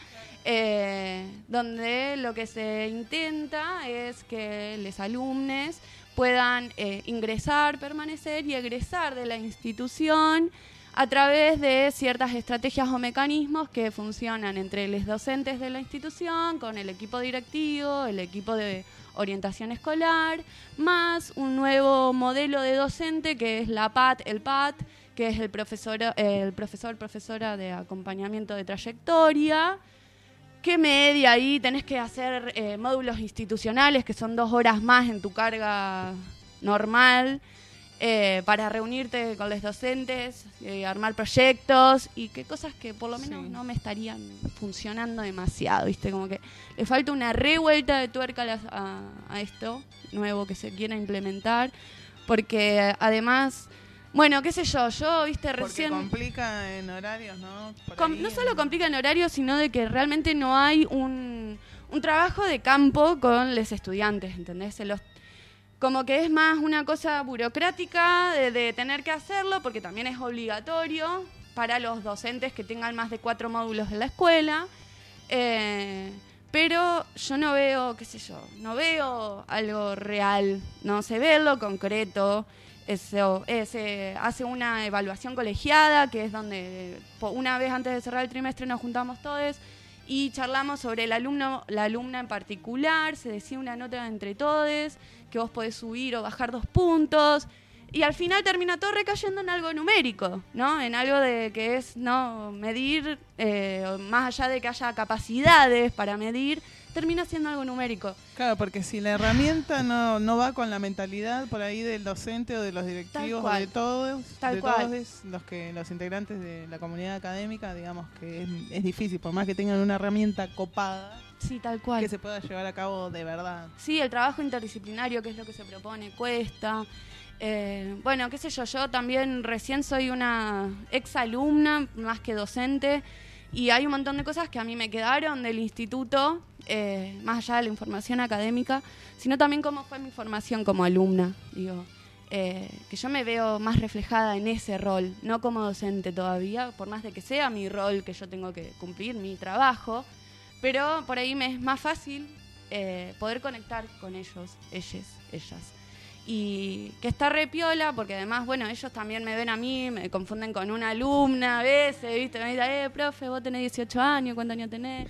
S7: donde lo que se intenta es que los alumnos puedan ingresar, permanecer y egresar de la institución a través de ciertas estrategias o mecanismos que funcionan entre los docentes de la institución, con el equipo directivo, el equipo de orientación escolar, más un nuevo modelo de docente que es la PAT, el PAT, que es el profesora de acompañamiento de trayectoria, que media ahí tenés que hacer módulos institucionales, que son 2 horas más en tu carga normal, para reunirte con los docentes, armar proyectos y que cosas que por lo menos no me estarían funcionando demasiado, ¿viste? Como que le falta una revuelta de tuerca a esto nuevo que se quiera implementar, porque además... Bueno, qué sé yo, viste, recién...
S3: Porque complica en horarios, ¿no?
S7: No solo complica en horarios, sino de que realmente no hay un trabajo de campo con los estudiantes, ¿entendés? Como que es más una cosa burocrática de tener que hacerlo, porque también es obligatorio para los docentes que tengan más de 4 módulos en la escuela. Pero yo no veo, qué sé yo, no veo algo real, no se ve lo concreto. Se hace una evaluación colegiada, que es donde una vez antes de cerrar el trimestre nos juntamos todos y charlamos sobre la alumna en particular, se decía una nota entre todos, que vos podés subir o bajar 2 puntos, y al final termina todo recayendo en algo numérico, ¿no? En algo de que es no medir, más allá de que haya capacidades para medir, termina siendo algo numérico.
S3: Claro, porque si la herramienta no va con la mentalidad por ahí del docente o de los directivos o de todos, los integrantes de la comunidad académica, digamos que es difícil, por más que tengan una herramienta copada,
S7: sí, tal cual,
S3: que se pueda llevar a cabo de verdad.
S7: Sí, el trabajo interdisciplinario, que es lo que se propone, cuesta. Bueno, qué sé yo también recién soy una exalumna, más que docente, y hay un montón de cosas que a mí me quedaron del instituto, más allá de la información académica, sino también cómo fue mi formación como alumna. Digo, que yo me veo más reflejada en ese rol, no como docente todavía, por más de que sea mi rol que yo tengo que cumplir, mi trabajo, pero por ahí me es más fácil poder conectar con ellos, ellas. Y que está re piola, porque además, bueno, ellos también me ven a mí, me confunden con una alumna a veces, ¿viste? Me dicen, profe, vos tenés 18 años, ¿cuántos años tenés?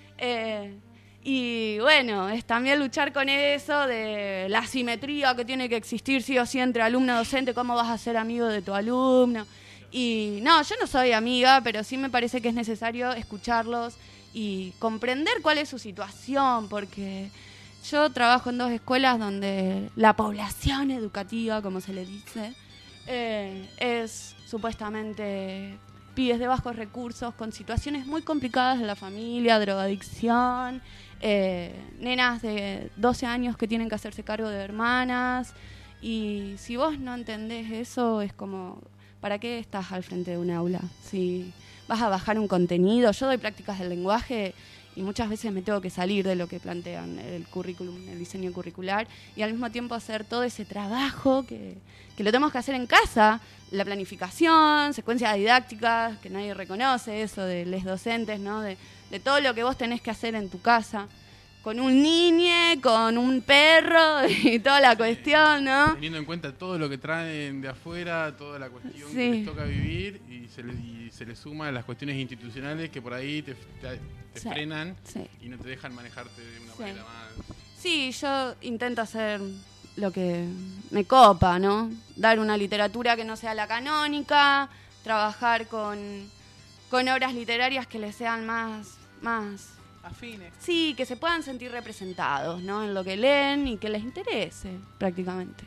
S7: Y bueno, es también luchar con eso de la asimetría que tiene que existir sí o sí entre alumno y docente, cómo vas a ser amigo de tu alumno. Y no, yo no soy amiga, pero sí me parece que es necesario escucharlos y comprender cuál es su situación, porque yo trabajo en 2 escuelas donde la población educativa, como se le dice, es supuestamente pibes de bajos recursos con situaciones muy complicadas de la familia, drogadicción, nenas de 12 años que tienen que hacerse cargo de hermanas. Y si vos no entendés eso, es como, ¿para qué estás al frente de un aula? Si vas a bajar un contenido, yo doy prácticas del lenguaje y muchas veces me tengo que salir de lo que plantean el currículum, el diseño curricular, y al mismo tiempo hacer todo ese trabajo que lo tenemos que hacer en casa, la planificación, secuencias didácticas, que nadie reconoce eso de les docentes, ¿no? De todo lo que vos tenés que hacer en tu casa, con un niño, con un perro y toda la cuestión, ¿no?
S1: Teniendo en cuenta todo lo que traen de afuera, toda la cuestión
S7: Sí.
S1: que les toca vivir y se les suma las cuestiones institucionales que por ahí te
S7: Sí.
S1: frenan
S7: Sí.
S1: y no te dejan manejarte de una
S7: Sí.
S1: manera más...
S7: Sí, yo intento hacer lo que me copa, ¿no? Dar una literatura que no sea la canónica, trabajar con obras literarias que les sean más
S3: Afines.
S7: sí, que se puedan sentir representados, ¿no? En lo que leen y que les interese, prácticamente.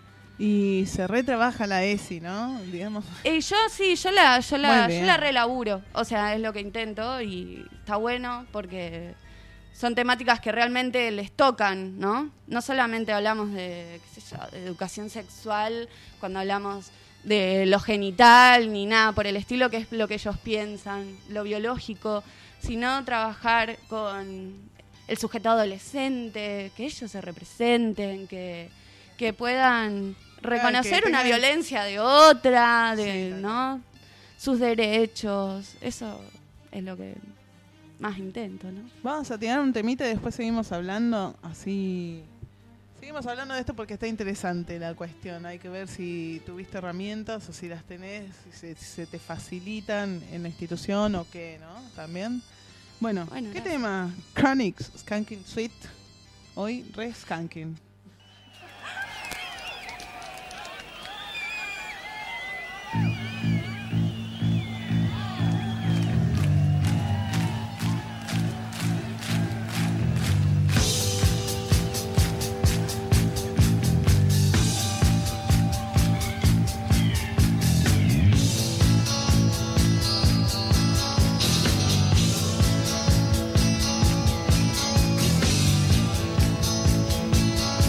S3: Y se retrabaja la ESI, ¿no? Digamos.
S7: Yo la
S3: Muy bien.
S7: relaburo, o sea, es lo que intento y está bueno porque son temáticas que realmente les tocan, ¿no? No solamente hablamos de, qué sé yo, de educación sexual cuando hablamos de lo genital ni nada por el estilo, que es lo que ellos piensan, lo biológico, sino trabajar con el sujeto adolescente, que ellos se representen, que puedan reconocer
S3: que
S7: una
S3: tengan-
S7: violencia de otra,
S3: Sí,
S7: ¿no? Sus derechos, eso es lo que más intento, ¿no?
S3: Vamos a tirar un temita y después seguimos hablando así. Seguimos hablando de esto porque está interesante la cuestión. Hay que ver si tuviste herramientas o si las tenés, si se te facilitan en la institución o qué, ¿no? También. Bueno,
S7: Bueno,
S3: ¿qué
S7: gracias.
S3: tema? Chronix, Skanking Sweet. Hoy re skanking.
S5: Thank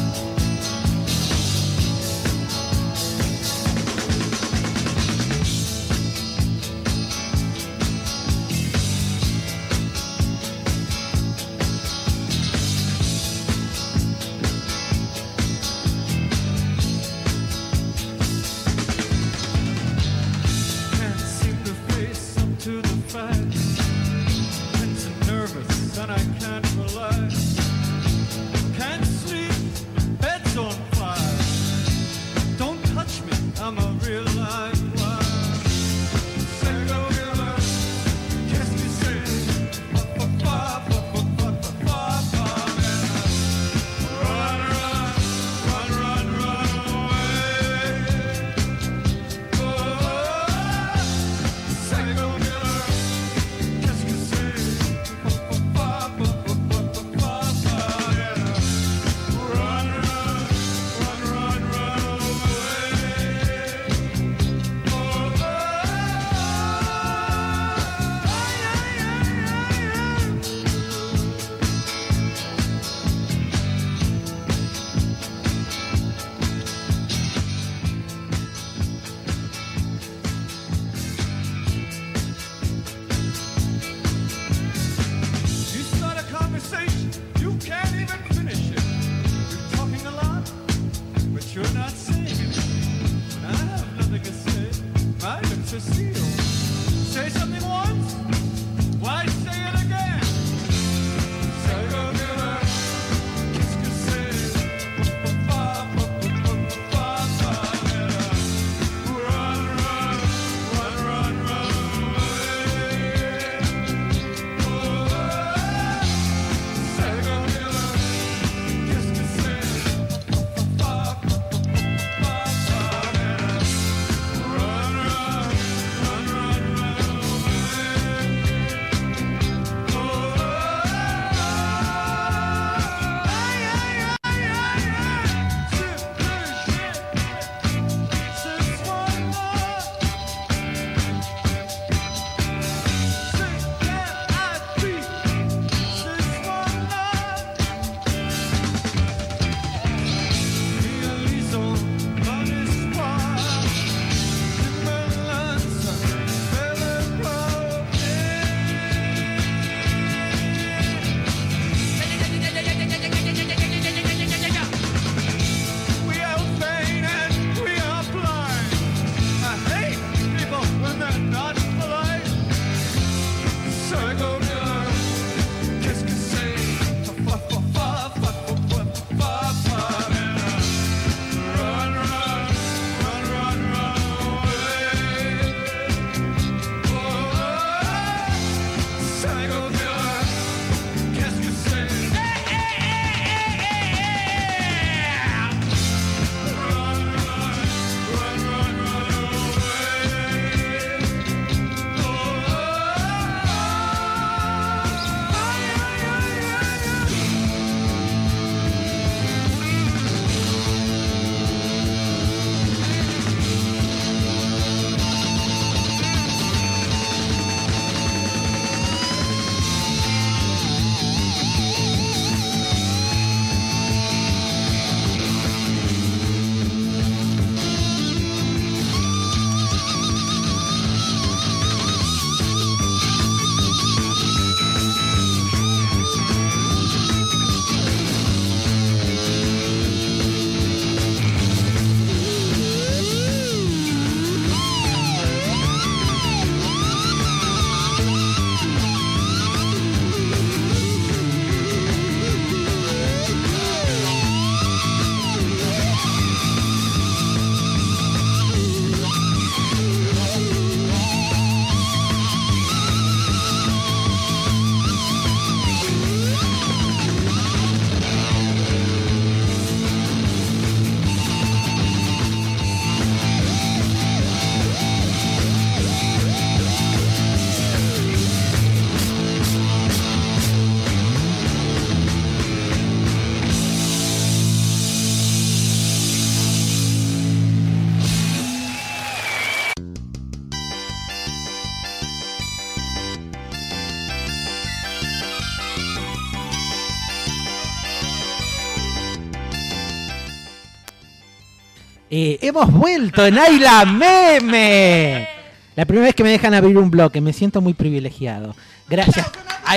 S6: Hemos vuelto en Ayla Meme. La primera vez que me dejan abrir un bloque, me siento muy privilegiado. Gracias.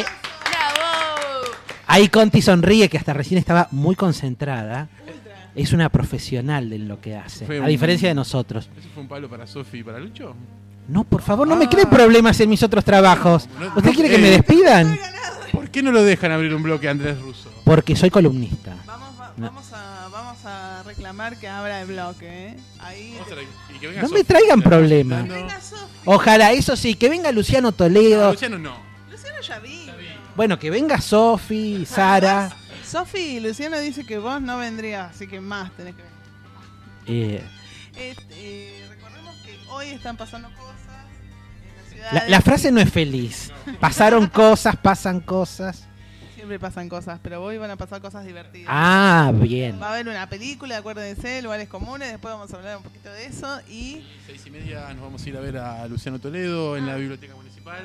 S6: Ahí Conti sonríe, que hasta recién estaba muy concentrada. Es una profesional en lo que hace, a diferencia de nosotros.
S1: ¿Eso fue un palo para Sofi y para Lucho?
S6: No, por favor, no me creen problemas en mis otros trabajos. ¿Usted quiere que me despidan?
S1: ¿Por qué no lo dejan abrir un bloque a Andrés Russo?
S6: Porque soy columnista.
S3: Vamos a reclamar que abra el bloque, ¿eh? Ahí
S1: Y que venga
S6: No
S1: Sofi,
S6: me traigan
S1: que está
S6: problemas.
S1: presentando.
S6: Ojalá, eso sí, que venga Luciano Toledo.
S1: No, Luciano no.
S3: Luciano ya vi.
S6: Bueno, que venga Sofi, Sara.
S3: Sofi, Luciano dice que vos no vendrías, así que más tenés que venir. Recordemos que hoy están pasando cosas en la ciudad.
S6: La frase no es feliz. Pasaron cosas, pasan cosas.
S3: Siempre pasan cosas, pero hoy van a pasar cosas divertidas.
S6: Ah, bien.
S3: Va a haber una película, acuérdense, lugares comunes, después vamos a hablar un poquito de eso y
S1: 6:30 nos vamos a ir a ver a Luciano Toledo en la Biblioteca Municipal.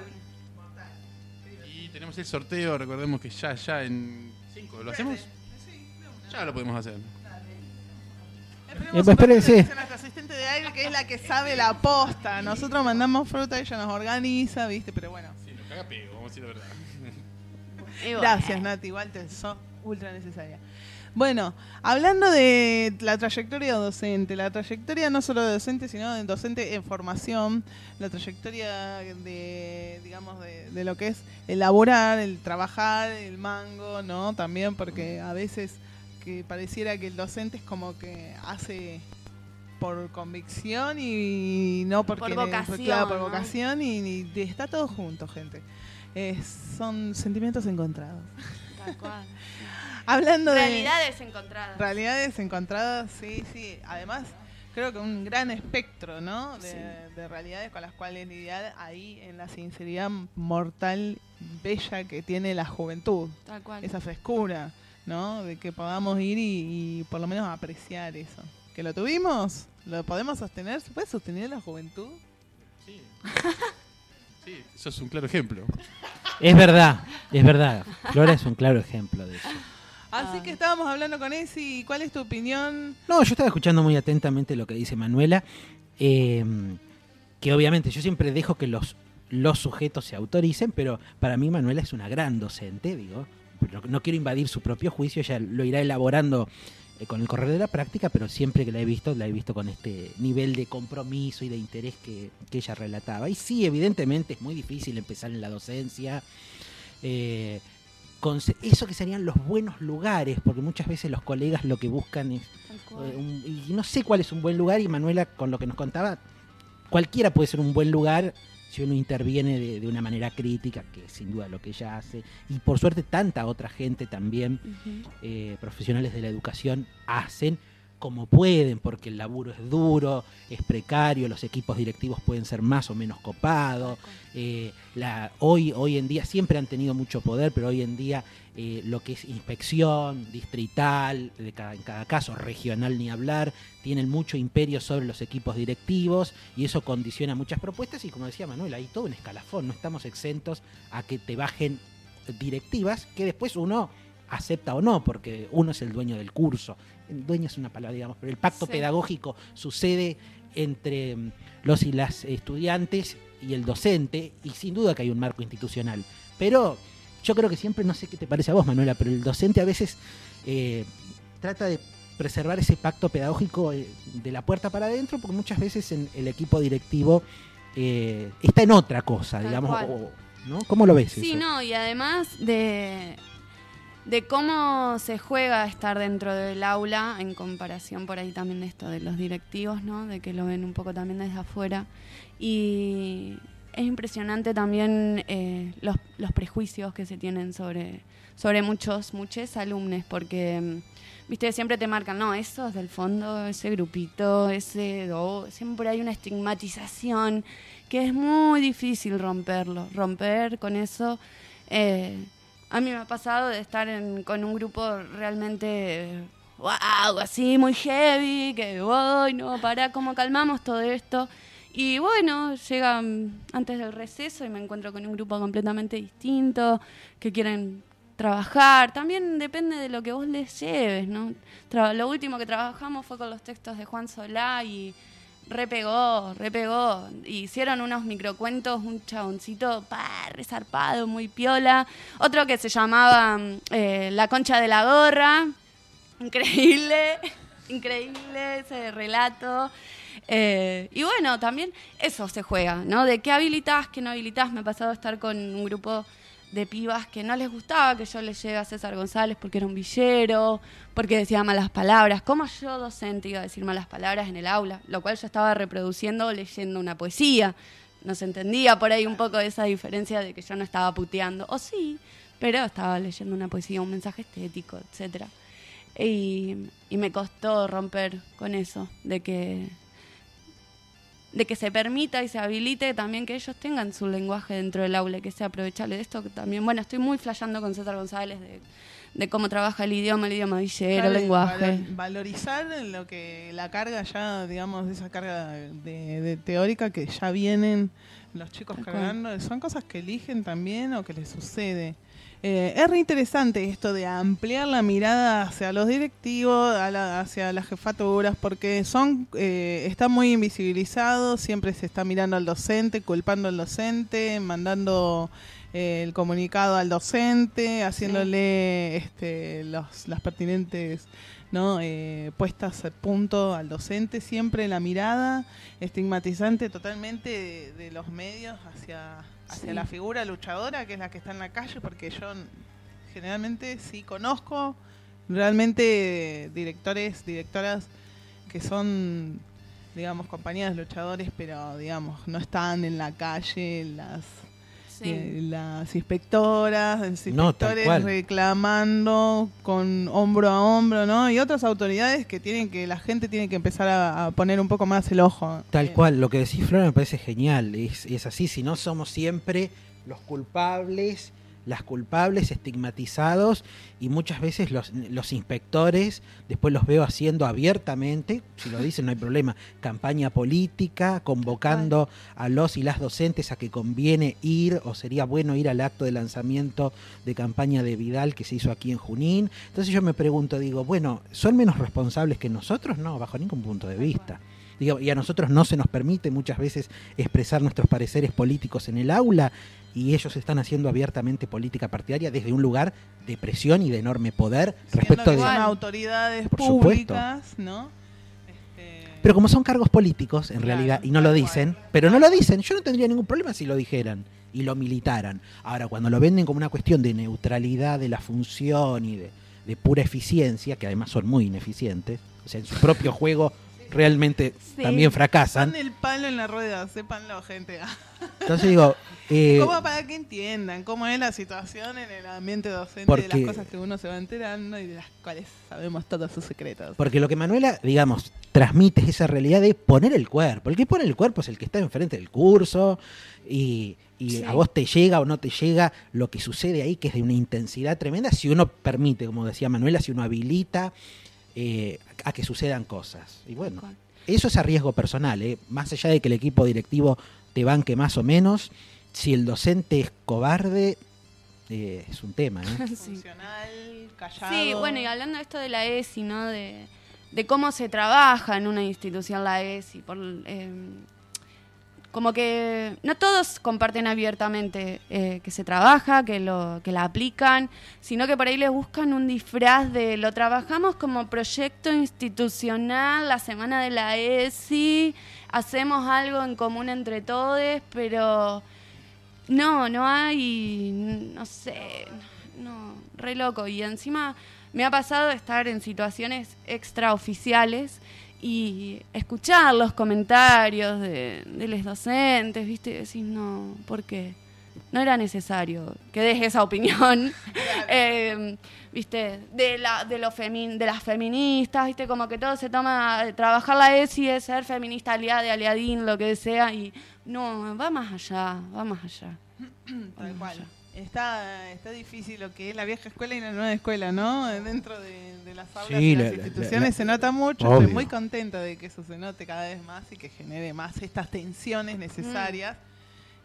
S1: Y tenemos el sorteo, recordemos que ya en 5, ¿lo hacemos? Ya lo podemos hacer.
S6: Espérense.
S3: Es nuestra asistente de aire, que es la que sabe la posta. Nosotros mandamos fruta, ella nos organiza, ¿viste? Pero bueno.
S1: Sí, nos caga pego, vamos a decir la verdad.
S3: Gracias, Nati, igual te sos ultra necesaria. Bueno, hablando de la trayectoria docente, la trayectoria no solo de docente, sino de docente en formación, la trayectoria de, digamos, de lo que es elaborar, el trabajar, el mango, ¿no? También porque a veces que pareciera que el docente es como que hace por convicción y no porque
S7: Por vocación,
S3: claro, por
S7: ¿no?
S3: vocación y está todo junto, gente. Son sentimientos encontrados.
S7: Tal cual.
S3: Hablando
S7: Realidades encontradas.
S3: realidades encontradas, sí. Además, creo que un gran espectro, ¿no? De realidades con las cuales lidiar ahí en la sinceridad mortal, bella que tiene la juventud.
S7: Tal cual.
S3: Esa frescura, ¿no? De que podamos ir y por lo menos apreciar eso. ¿Que lo tuvimos? ¿Lo podemos sostener? ¿Se puede sostener la juventud?
S1: Sí. Sí, eso es un claro ejemplo.
S6: Es verdad. Flora es un claro ejemplo de eso.
S3: Así que estábamos hablando con Esi. ¿Cuál es tu opinión?
S6: No, yo estaba escuchando muy atentamente lo que dice Manuela, que obviamente yo siempre dejo que los sujetos se autoricen, pero para mí Manuela es una gran docente, digo. No quiero invadir su propio juicio, ella lo irá elaborando con el correr de la práctica, pero siempre que la he visto con este nivel de compromiso y de interés que ella relataba. Y sí, evidentemente es muy difícil empezar en la docencia, con eso que serían los buenos lugares, porque muchas veces los colegas lo que buscan es y no sé cuál es un buen lugar, y Manuela con lo que nos contaba, cualquiera puede ser un buen lugar si uno interviene de una manera crítica, que es sin duda lo que ella hace, y por suerte tanta otra gente también, profesionales de la educación, hacen como pueden, porque el laburo es duro, es precario, los equipos directivos pueden ser más o menos copados. Hoy en día siempre han tenido mucho poder, pero hoy en día lo que es inspección distrital, en cada caso regional ni hablar, tienen mucho imperio sobre los equipos directivos y eso condiciona muchas propuestas y, como decía Manuel, hay todo un escalafón, no estamos exentos a que te bajen directivas que después uno acepta o no, porque uno es el dueño del curso. El dueño es una palabra, digamos, pero el pacto pedagógico sucede entre los y las estudiantes y el docente, y sin duda que hay un marco institucional. Pero yo creo que siempre, no sé qué te parece a vos, Manuela, pero el docente a veces trata de preservar ese pacto pedagógico de la puerta para adentro, porque muchas veces en el equipo directivo está en otra cosa,
S7: Tal
S6: digamos,
S7: cual.
S6: ¿no? ¿Cómo lo ves
S7: Sí,
S6: eso?
S7: no, y además de cómo se juega estar dentro del aula en comparación por ahí también de esto de los directivos, ¿no? De que lo ven un poco también desde afuera. Y es impresionante también los prejuicios que se tienen sobre muchos alumnos, porque, viste, siempre te marcan, no, esos del fondo, ese grupito, siempre hay una estigmatización que es muy difícil romper con eso. A mí me ha pasado de estar con un grupo realmente, wow, así muy heavy, que voy, no, para cómo calmamos todo esto. Y bueno, llega antes del receso y me encuentro con un grupo completamente distinto, que quieren trabajar. También depende de lo que vos les lleves, ¿no? Lo último que trabajamos fue con los textos de Juan Solá y repegó. Hicieron unos microcuentos, un chaboncito resarpado, muy piola. Otro que se llamaba La Concha de la Gorra. Increíble ese relato. Y bueno, también eso se juega, ¿no? De qué habilitás, qué no habilitás. Me ha pasado a estar con un grupo de pibas que no les gustaba que yo les llegue a César González porque era un villero, porque decía malas palabras. ¿Cómo yo, docente, iba a decir malas palabras en el aula? Lo cual yo estaba reproduciendo leyendo una poesía. No se entendía por ahí un poco esa diferencia de que yo no estaba puteando. O sí, pero estaba leyendo una poesía, un mensaje estético, etcétera. Y me costó romper con eso, de que se permita y se habilite también que ellos tengan su lenguaje dentro del aula y que sea aprovechable de esto. Que también, bueno, estoy muy flasheando con César González de cómo trabaja el idioma villero, el lenguaje.
S3: Valorizar lo que la carga ya, digamos, de esa carga de teórica que ya vienen los chicos cargando. Son cosas que eligen también o que les sucede. Es re interesante esto de ampliar la mirada hacia los directivos, hacia las jefaturas, porque está muy invisibilizado, siempre se está mirando al docente, culpando al docente, mandando el comunicado al docente, haciéndole las pertinentes, ¿no? Puestas al punto al docente, siempre la mirada estigmatizante totalmente de los medios hacia la figura luchadora, que es la que está en la calle, porque yo generalmente sí conozco realmente directoras que son, digamos, compañías de luchadores, pero, digamos, no están en la calle las inspectores reclamando con hombro a hombro, ¿no? Y otras autoridades la gente tiene que empezar a poner un poco más el ojo.
S6: Tal cual, lo que decís, Flor, me parece genial. Es así, si no somos siempre los culpables, las culpables estigmatizados, y muchas veces los inspectores, después los veo haciendo abiertamente, si lo dicen no hay problema, campaña política, convocando a los y las docentes a que conviene ir, o sería bueno ir al acto de lanzamiento de campaña de Vidal que se hizo aquí en Junín. Entonces yo me pregunto, digo, bueno, ¿son menos responsables que nosotros? No, bajo ningún punto de vista. Digo, y a nosotros no se nos permite muchas veces expresar nuestros pareceres políticos en el aula, y ellos están haciendo abiertamente política partidaria desde un lugar de presión y de enorme poder respecto de
S3: son autoridades
S6: por
S3: públicas, supuesto, ¿no?
S6: Pero como son cargos políticos en realidad, y no lo dicen, pero no lo dicen, yo no tendría ningún problema si lo dijeran y lo militaran. Ahora, cuando lo venden como una cuestión de neutralidad de la función y de pura eficiencia, que además son muy ineficientes, o sea, en su propio juego realmente también fracasan.
S3: Son el palo en la rueda, sépanlo, gente.
S6: Entonces digo,
S3: ¿cómo para que entiendan cómo es la situación en el ambiente docente, de las cosas que uno se va enterando y de las cuales sabemos todos sus secretos?
S6: Porque lo que Manuela, digamos, transmite es esa realidad de poner el cuerpo. El que pone el cuerpo es el que está enfrente del curso y a vos te llega o no te llega lo que sucede ahí, que es de una intensidad tremenda, si uno permite, como decía Manuela, si uno habilita a que sucedan cosas. Y bueno, eso es a riesgo personal, más allá de que el equipo directivo te banque más o menos, si el docente es cobarde, es un tema, ¿no?
S3: Funcional, callado.
S7: Sí, bueno, y hablando de esto de la ESI, ¿no? De cómo se trabaja en una institución la ESI, como que no todos comparten abiertamente que se trabaja, que la aplican, sino que por ahí les buscan un disfraz de lo trabajamos como proyecto institucional, la semana de la ESI, hacemos algo en común entre todos, pero no hay, no sé, re loco. Y encima me ha pasado estar en situaciones extraoficiales y escuchar los comentarios de los docentes, ¿viste? Y decís, no, ¿por qué? No era necesario que deje esa opinión, ¿viste? De las feministas, ¿viste? Como que todo se toma, trabajar la ESI es ser feminista, aliada, aliadín, lo que sea, y no, va más allá.
S3: Tal cual. Está difícil lo que es la vieja escuela y la nueva escuela, ¿no? Dentro de las aulas y las instituciones se nota mucho.
S6: Obvio.
S3: Estoy muy contenta de que eso se note cada vez más y que genere más estas tensiones necesarias.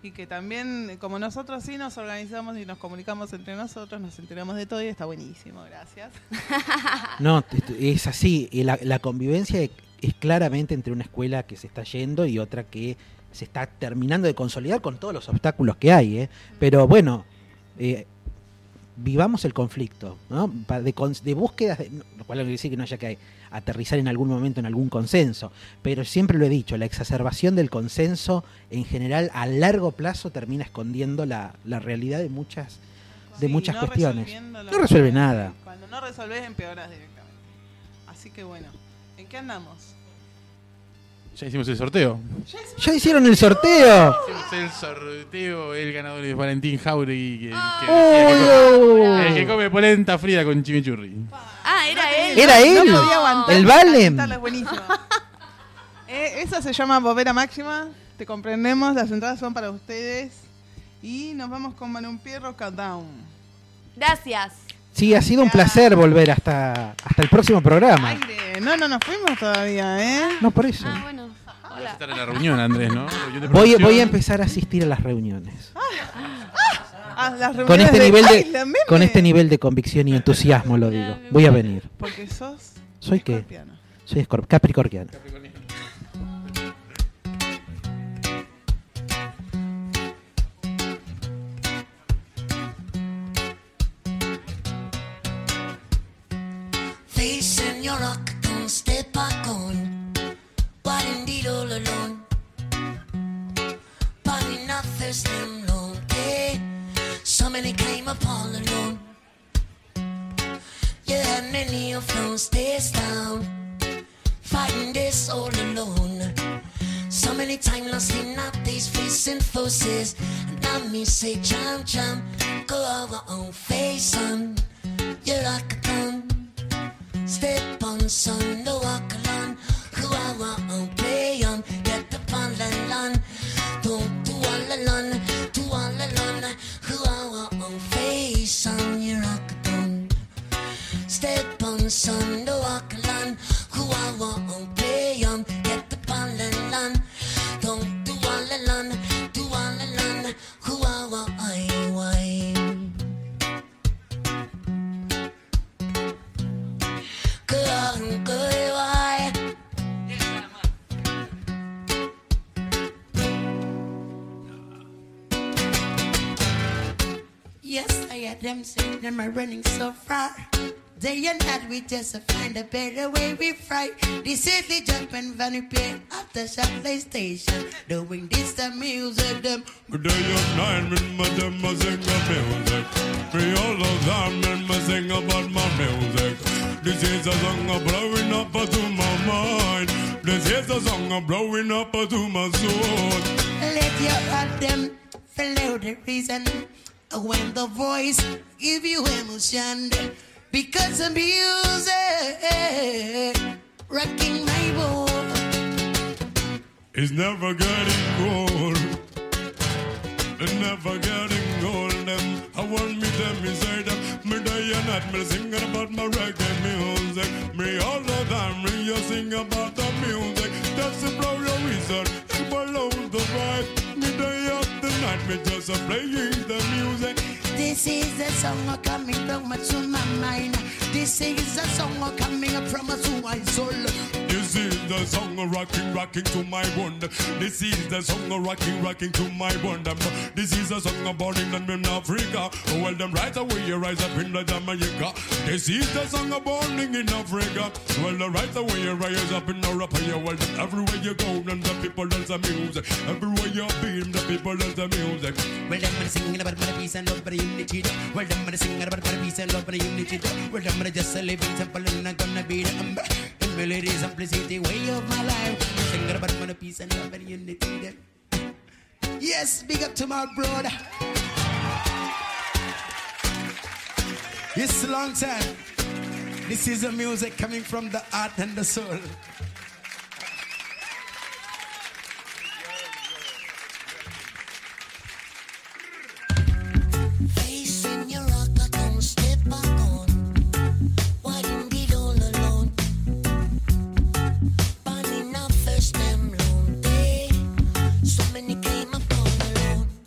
S3: Y que también, como nosotros sí nos organizamos y nos comunicamos entre nosotros, nos enteramos de todo y está buenísimo, gracias.
S6: No, es así. Y la convivencia es claramente entre una escuela que se está yendo y otra que se está terminando de consolidar con todos los obstáculos que hay, ¿eh? Pero bueno, vivamos el conflicto, ¿no? De búsquedas, lo cual no quiere decir que no haya que aterrizar en algún momento en algún consenso, pero siempre lo he dicho, la exacerbación del consenso en general a largo plazo termina escondiendo la realidad de muchas cuestiones. No resuelve nada.
S3: Cuando no resolvés, empeorás directamente. Así que bueno, ¿en qué andamos?
S1: Ya hicimos el sorteo.
S6: ¡Ya hicieron el sorteo!
S1: Hicimos el sorteo, el ganador es Valentín Jauregui, el que come polenta frita con chimichurri.
S2: Ah, era él.
S6: ¡Era él!
S3: No podía aguantar.
S6: ¡El Valem!
S3: Es buenísimo. Esa se llama Bobera Máxima. Te comprendemos, las entradas son para ustedes. Y nos vamos con Manumpié Countdown.
S2: Gracias.
S6: Sí, ha sido un placer volver hasta el próximo programa.
S3: Aire. No nos fuimos todavía, ¿eh?
S6: No, por eso.
S7: Ah, bueno.
S1: Vas a
S7: Hola.
S1: estar en la reunión, Andrés, ¿no? Reunión de
S6: Voy
S1: producción.
S6: a empezar a asistir a las reuniones.
S3: Las
S6: Con este nivel
S3: ¡Ay, la meme!
S6: con este nivel de convicción y entusiasmo lo digo. Voy a venir.
S3: Porque sos
S6: ¿Soy qué?
S3: escorpiano.
S6: Soy capricorniano.
S5: Facing your rock, don't step back on. But indeed all alone. But enough there's them long day. So many came up all alone. Yeah, many of those days down. Fighting this all alone. So many times lost in our days facing forces. And now me say jump, jump. Go our own face on. You're like a gun. Step on, son, no walk along. Who I want, play on. Get up on the lawn. Don't do all alone, do all alone. Who I want, face on, you rock a gun. Step on, son, no walk along. Who I want, play on. Get up on the lawn. Don't do all alone, do all alone. Who I want, why? Good, why? Yes, I hear them say them are running so far. Day and night we just find a better way we fry. This is the jumping Vanny Play after shop PlayStation. Doing this the music them.
S8: Day and night when my them a sing a music. Me all of them when me sing about my music. This is a song of blowing up to my mind. This is a song of blowing up to my soul.
S5: Let your heart them follow the reason. When the voice give you emotion. Because of music rocking my world.
S8: It's never getting old. It's never getting old. I want me them inside them. Me day and night me singing about my reggae music. Me all the time me you sing about the music. That's the blow your reason. You follow the vibe. Me day after night me just playing the music.
S5: This is a song coming from my mind. This is a song coming from my soul.
S8: This is the song rocking to my wonder. This is the song rocking to my wonder. This is a song born in Africa. Well, them right away you rise up in the Jamaica. This is the song born in Africa. Well, the right away you rise up in Europe. Well, everywhere you go, and the people dance the music. Everywhere you be, the people dance the music.
S5: Well, them singing about my peace and love, but unity. Well, them singing about my peace and love, but unity. Well, them just a living simple and I'm gonna be the melody, simplicity, way of my life. Singing about my peace and love and unity. Yes, big up to my brother. It's a long time. This is the music coming from the heart and the soul. Facing your rock, but don't step back on. Why didn't be all alone? Burning up first them long day. So many came up all alone.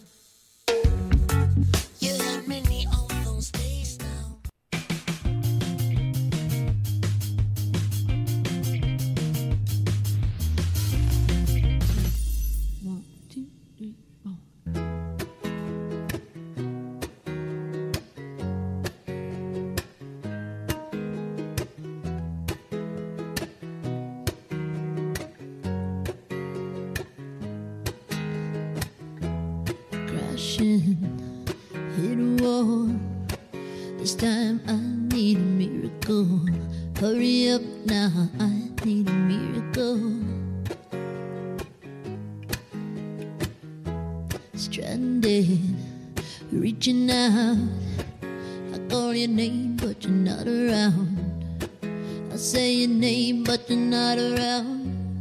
S5: ocean hit a wall. This time I need a miracle. Hurry up now, I need a miracle. Stranded, reaching out. I call your name, but you're not around. I say your name, but you're not around.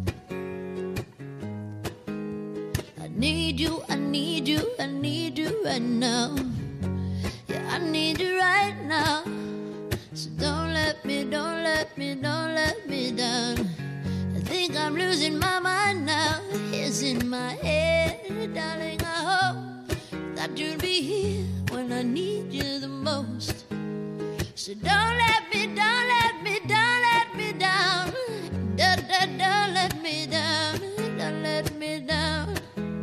S5: I need you, I need you, I need you right now. Yeah, I need you right now. So don't let me, don't let me, don't let me down. I think I'm losing my mind now. It's in my head, darling. I hope that you'll be here when I need you the most. So don't let me, don't let me, don't let me down. Don't let me down. Don't let me down.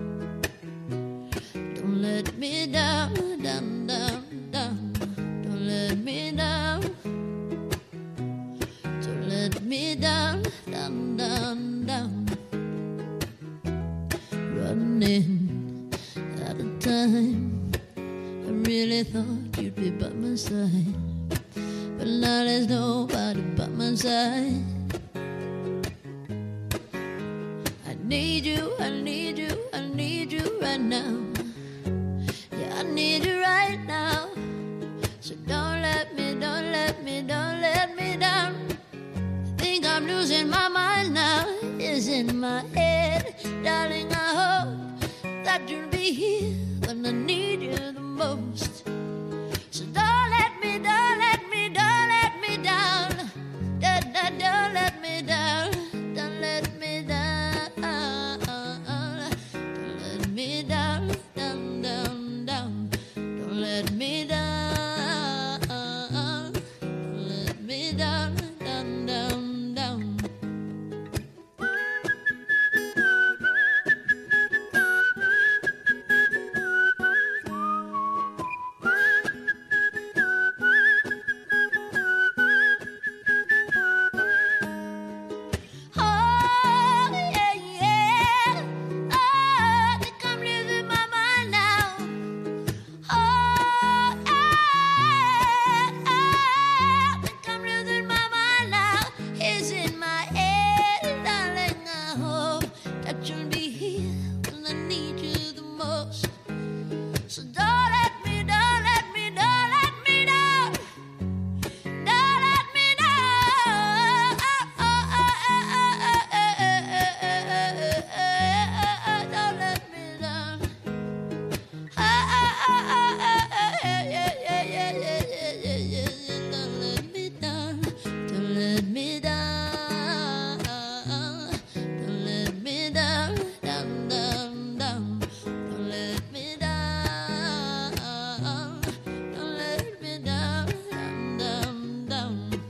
S5: Don't let me down, down, down, down. Don't let me down. Don't let me down, down, down, down. Running out of time. I really thought you'd be by my side, but now there's nobody by my side. I need you, I need you, I need you right now. Yeah, I need you right now. So don't let me, don't let me, don't let me down. I think I'm losing my mind now. It's in my head, darling. I hope that you'll be here when I need you the most. So don't let me, don't let me, don't let me down. Don't let me down. Don't let me down. Don't let me down, down, down, down. Don't let me down. Don't let me down, down, down, down. Oh, yeah, yeah. Oh, I think I'm losing my mind now. Oh, I think I'm losing my mind now. It's in my head, darling. I hope that you'll be here when I need you the most. So don't let me, don't let me, don't let me down. Don't let me down. Don't let me down. Don't let me down. Don't let me down. Don't let me down. Down, down, down. Don't let me down. Don't let me down. Down, down, down.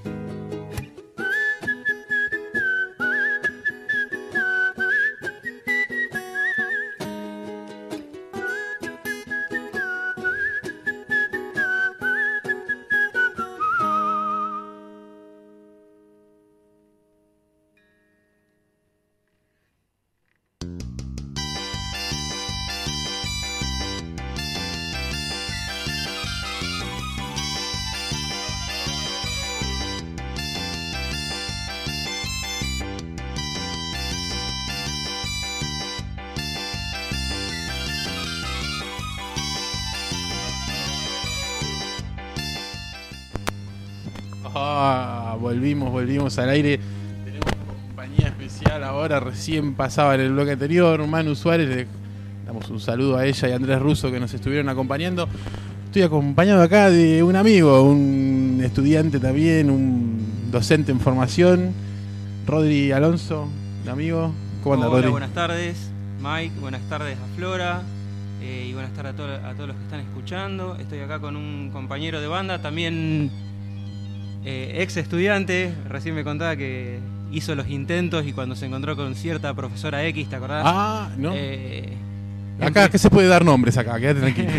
S1: Volvimos al aire. Tenemos compañía especial ahora, recién pasaba en el bloque anterior, Manu Suárez. Le damos un saludo a ella y a Andrés Russo que nos estuvieron acompañando. Estoy acompañado acá de un amigo, un estudiante también, un docente en formación, Rodri Alonso, un amigo. ¿Cómo anda, Rodri?
S9: Hola, buenas tardes, Mike. Buenas tardes a Flora. Y buenas tardes a todos los que están escuchando. Estoy acá con un compañero de banda, también ex estudiante. Recién me contaba que hizo los intentos y cuando se encontró con cierta profesora X, ¿te acordás?
S1: Ah, ¿no? Acá, ¿qué se puede dar nombres acá? Quédate tranquilo.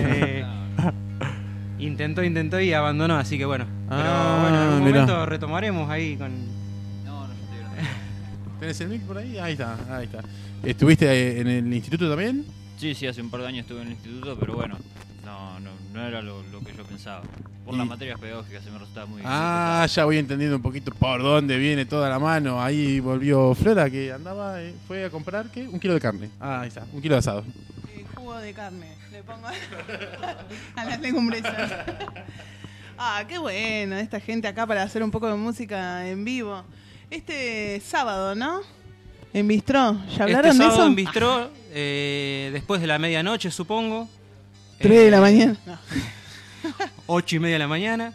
S9: Intentó y abandonó, así que bueno. Pero bueno, en algún momento retomaremos ahí con...
S10: No, yo estoy grabando.
S1: ¿Tenés el mic por ahí? Ahí está. ¿Estuviste en el instituto también?
S10: Sí, hace un par de años estuve en el instituto, pero bueno, no era lo que yo pensaba. Por las materias pedagógicas se me resultaba muy
S1: Ah, ya voy entendiendo un poquito por dónde viene toda la mano. Ahí volvió Flora, que andaba, fue a comprar, ¿qué? 1 kilo de carne. Ah, ahí está, 1 kilo de asado.
S3: Jugo de carne, le pongo a las legumbres. Ah, qué bueno, esta gente acá para hacer un poco de música en vivo. Este sábado, ¿no? En Bistró, ¿ya hablaron de eso?
S9: En Bistró, después de la medianoche, supongo.
S3: 3 de la mañana. No.
S9: 8:30 de la mañana.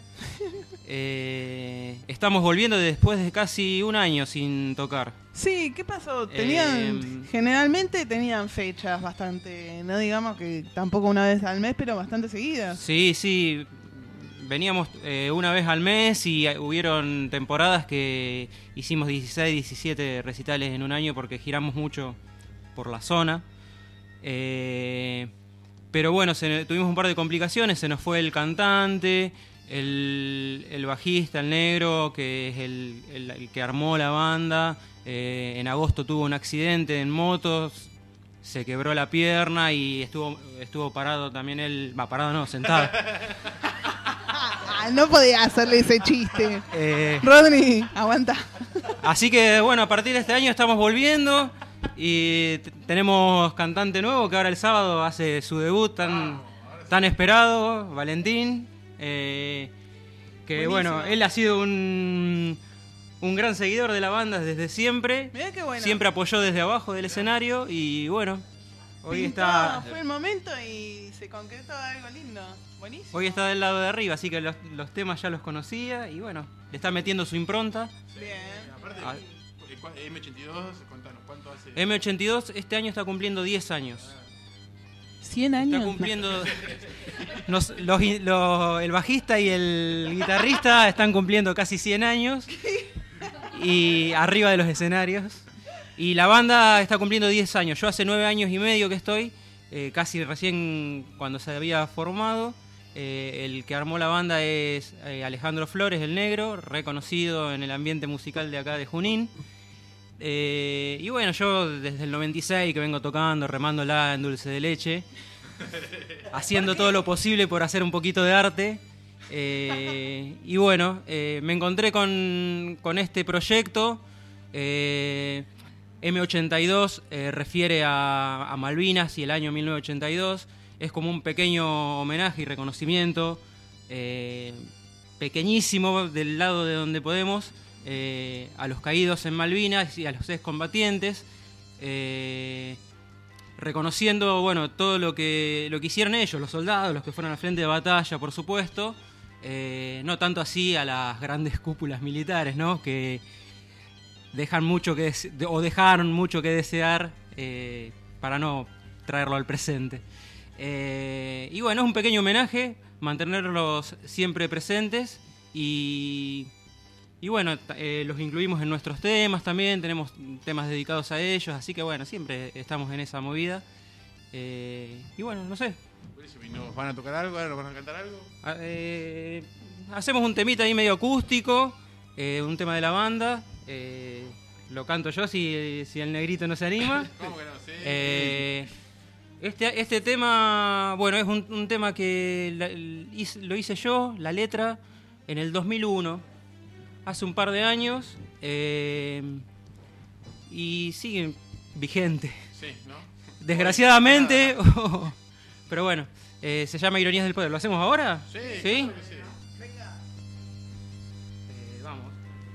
S9: Estamos volviendo después de casi un año sin tocar.
S3: Sí, ¿qué pasó? Generalmente tenían fechas bastante, no digamos que tampoco una vez al mes, pero bastante seguidas.
S9: Sí. Veníamos una vez al mes y hubieron temporadas que hicimos 16, 17 recitales en un año porque giramos mucho por la zona. Pero bueno, tuvimos un par de complicaciones, se nos fue el cantante, el bajista, el negro, que es el que armó la banda. En agosto tuvo un accidente en motos, se quebró la pierna y estuvo parado también él. Parado no, sentado.
S3: No podía hacerle ese chiste. Rodney, aguanta.
S9: Así que bueno, a partir de este año estamos volviendo y tenemos cantante nuevo que ahora el sábado hace su debut tan esperado, Valentín. Que buenísimo. Bueno, él ha sido un gran seguidor de la banda desde siempre.
S3: Mirá qué bueno.
S9: Siempre apoyó desde abajo del escenario y bueno, hoy
S3: está... Fue el momento y se concretó algo lindo. Buenísimo.
S9: Hoy está del lado de arriba, así que los temas ya los conocía y bueno, le está metiendo su impronta.
S3: Bien.
S1: Aparte, M82, contanos, ¿cuánto hace?
S9: M82 este año está cumpliendo 10 años.
S3: 100 años.
S9: Está cumpliendo... el bajista y el guitarrista están cumpliendo casi 100 años y arriba de los escenarios. Y la banda está cumpliendo 10 años. Yo hace 9 años y medio que estoy, casi recién cuando se había formado. El que armó la banda es Alejandro Flores, el negro, reconocido en el ambiente musical de acá de Junín. Y bueno, yo desde el 96 que vengo tocando, remándola en dulce de leche, haciendo todo lo posible por hacer un poquito de arte. Y bueno, me encontré con este proyecto. M82 refiere a Malvinas y el año 1982. Es como un pequeño homenaje y reconocimiento, pequeñísimo del lado de donde podemos, a los caídos en Malvinas y a los excombatientes, reconociendo bueno todo lo que hicieron ellos, los soldados, los que fueron al frente de batalla, por supuesto, no tanto así a las grandes cúpulas militares, ¿no? Que dejaron mucho que desear para no traerlo al presente. Y bueno, es un pequeño homenaje, mantenerlos siempre presentes y bueno, los incluimos en nuestros temas también, tenemos temas dedicados a ellos, así que bueno, siempre estamos en esa movida. Y bueno, no sé.
S1: ¿Nos van a tocar algo? ¿Nos van a cantar algo?
S9: Hacemos un temita ahí medio acústico, un tema de la banda. Lo canto yo si el negrito no se anima.
S1: ¿Cómo que no? Sí.
S9: Este tema, bueno, es un tema que lo hice yo, la letra, en el 2001, hace un par de años, y sigue vigente.
S1: Sí, ¿no?
S9: Desgraciadamente, pero bueno, se llama Ironías del Poder. ¿Lo hacemos ahora?
S1: Sí.
S9: ¿Sí?
S1: Claro que sí.
S9: Vamos.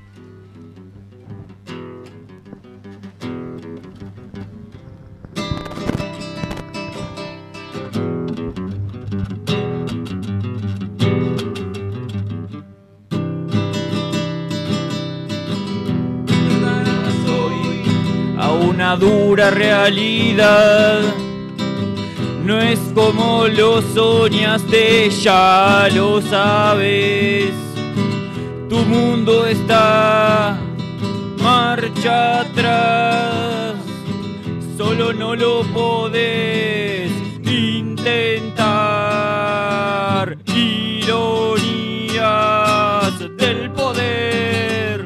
S10: Una dura realidad, no es como lo soñaste, ya lo sabes. Tu mundo está marcha atrás, solo no lo podés intentar. Ironías del poder,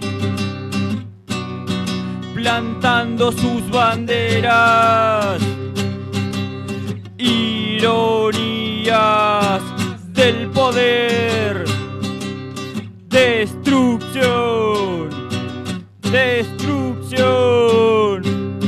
S10: plantando sus banderas Ironías del poder. Destrucción. Destrucción.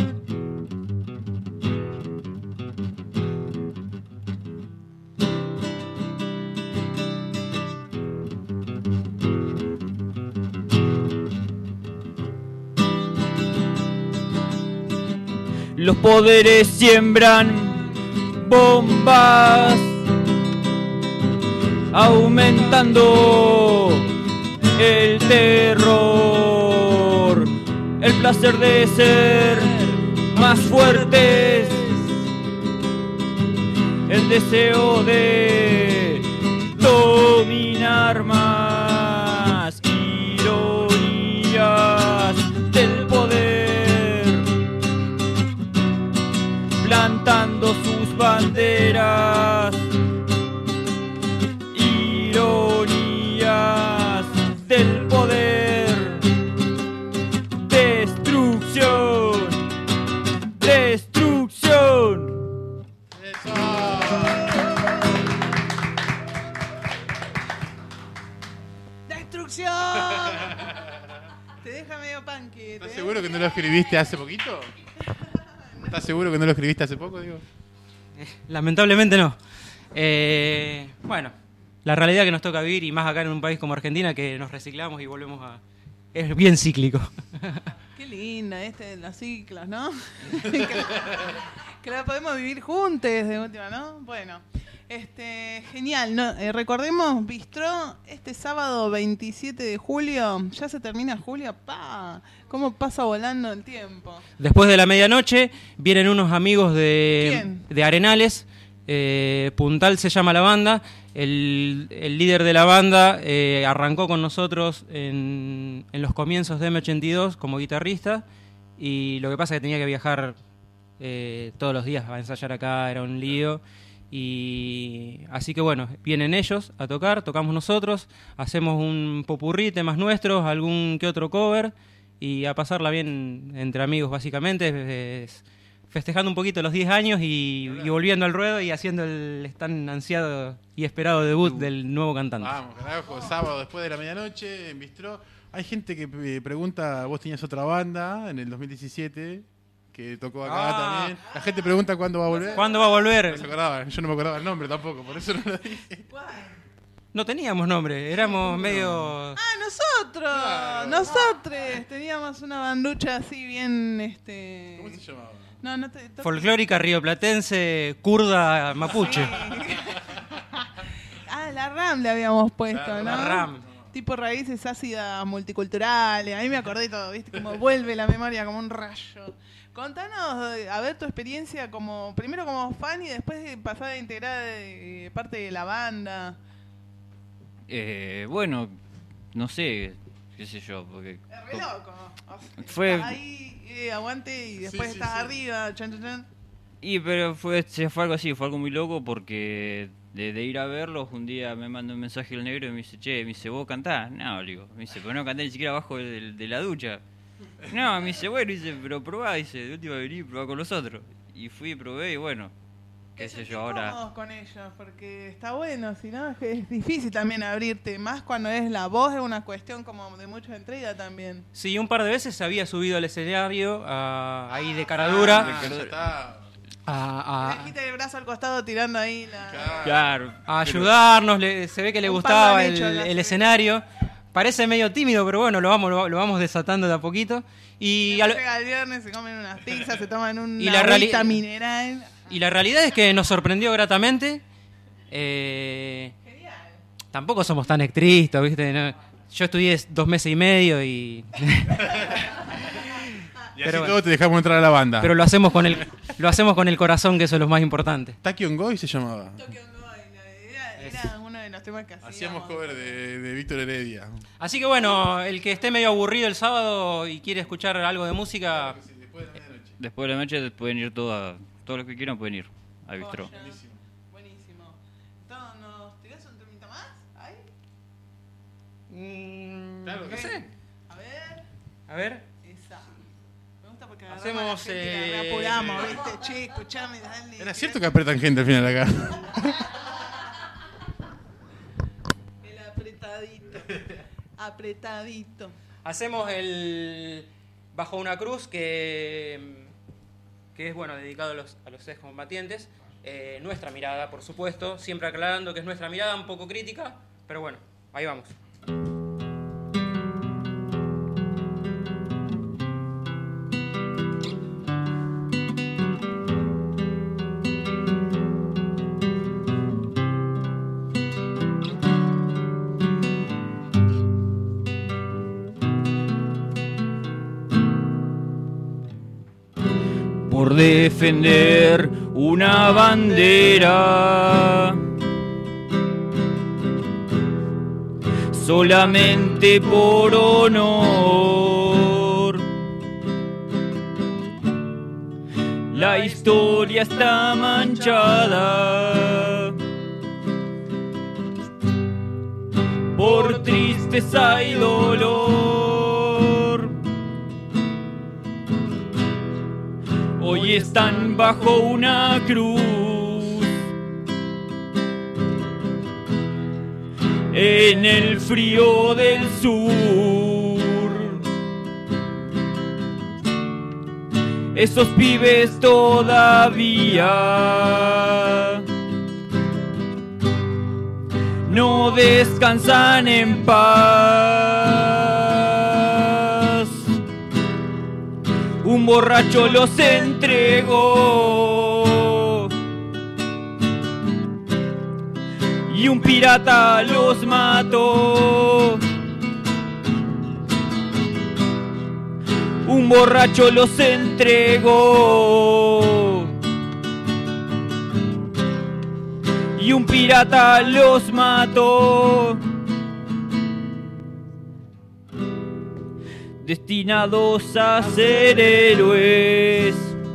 S10: Los poderes siembran bombas, aumentando el terror, el placer de ser más fuertes, el deseo de dominar más, ironías del poder, plantando sus banderas, ironías del poder, destrucción, destrucción.
S3: ¡Destrucción! Te deja medio punky.
S1: ¿Estás seguro que no lo escribiste hace poquito? ¿Estás seguro que no lo escribiste hace poco, digo?
S9: Lamentablemente no. Bueno, la realidad que nos toca vivir, y más acá en un país como Argentina, que nos reciclamos y volvemos a... Es bien cíclico.
S3: Qué linda los ciclos, ¿no? que la podemos vivir juntos de última, ¿no? Bueno, genial. ¿No? Recordemos, Bistró, este sábado 27 de julio, ya se termina julio, ¡pa! ¿Cómo pasa volando el tiempo?
S9: Después de la medianoche vienen unos amigos
S3: ¿Quién?
S9: de Arenales. Puntal se llama la banda. El líder de la banda arrancó con nosotros en los comienzos de M82 como guitarrista, y lo que pasa es que tenía que viajar todos los días a ensayar acá, era un lío. Y así que bueno, vienen ellos a tocar, tocamos nosotros, hacemos un popurrí, temas nuestros, algún que otro cover, y a pasarla bien entre amigos básicamente, festejando un poquito los 10 años y volviendo al ruedo y haciendo el tan ansiado y esperado debut del nuevo cantante.
S1: Vamos, carajo, sábado después de la medianoche en Bistró. Hay gente que pregunta, vos tenías otra banda en el 2017 que tocó acá también. La gente pregunta cuándo va a volver.
S9: ¿Cuándo va a volver?
S1: No se acordaba, yo no me acordaba el nombre tampoco, por eso no lo dije.
S9: No teníamos nombre, éramos medio...
S3: ¡Nosotros!
S1: Claro.
S3: Nosotros teníamos una banducha así bien...
S1: ¿Cómo se llamaba?
S3: No
S9: folclórica, rioplatense, kurda, mapuche.
S3: La RAM le habíamos puesto,
S1: Claro,
S3: ¿no?
S9: La RAM.
S3: Tipo raíces ácidas multiculturales. A mí me acordé todo, ¿viste? Como vuelve la memoria como un rayo. Contanos, a ver, tu experiencia como primero como fan y después de pasar a integrar parte de la banda.
S10: Bueno, no sé, qué sé yo, porque...
S3: Es re loco. O sea,
S10: Fue-
S3: estás ahí, aguante, y después
S1: Sí,
S3: estás
S1: sí.
S3: arriba, chan, chan, chan.
S10: Pero fue algo así, fue algo muy loco porque de ir a verlos, un día me mandó un mensaje el negro y me dice, ¿vos cantás? No, le digo, me dice, pero no cantás ni siquiera abajo de la ducha. No, me dice, bueno, dice, pero probá, dice, de última vení, probá con los otros. Y fui, probé y bueno, qué sé yo, ahora...
S3: Cómodos con ellos, porque está bueno, si no es que es difícil también abrirte, más cuando es la voz, es una cuestión como de mucha entrega también.
S9: Sí, un par de veces se había subido al escenario ahí de cara dura
S1: Ya está.
S9: a,
S3: Le quita el brazo al costado tirando ahí la...
S10: Claro,
S9: a ayudarnos, se ve que le
S3: Un
S9: gustaba
S3: par de han hecho la
S9: el
S3: serie.
S9: escenario. Parece medio tímido, pero bueno, lo vamos desatando de a poquito. Y,
S3: Llega el viernes, se comen unas pizzas, se toman una
S9: Y la
S3: agüita
S9: reali-
S3: mineral.
S9: y la realidad es que nos sorprendió gratamente. Tampoco somos tan estrictos, ¿viste? No, yo estudié 2 meses y medio y...
S1: Y así
S9: Pero bueno.
S1: todo te dejamos entrar a la banda.
S9: Pero lo hacemos con el corazón, que eso es lo más importante.
S1: Tachyon Goy se llamaba.
S3: Era uno de los temas que
S1: Hacíamos cover de Víctor Heredia.
S9: Así que bueno, el que esté medio aburrido el sábado y quiere escuchar algo de música,
S10: después de la noche pueden ir todos los que quieran pueden ir a Bistró.
S3: Buenísimo. Entonces, ¿nos tirás un temita más? ¿Ahí?
S1: Claro,
S9: no sé.
S3: A ver.
S9: A ver.
S3: Esa. Me gusta porque
S9: Hacemos,
S3: apuramos, ¿viste? Che, escuchame, dale.
S1: ¿Era cierto que apretan gente al final acá?
S3: El apretadito. Apretadito.
S9: Hacemos el Bajo una Cruz, que es bueno, dedicado a los excombatientes. Nuestra mirada, por supuesto, siempre aclarando que es nuestra mirada, un poco crítica, pero bueno, ahí vamos.
S10: Por defender una bandera, solamente por honor. La historia está manchada por tristeza y dolor. Hoy están bajo una cruz, en el frío del sur. Esos pibes todavía no descansan en paz. Un borracho los entregó y un pirata los mató. Un borracho los entregó y un pirata los mató. Destinados a ser héroes,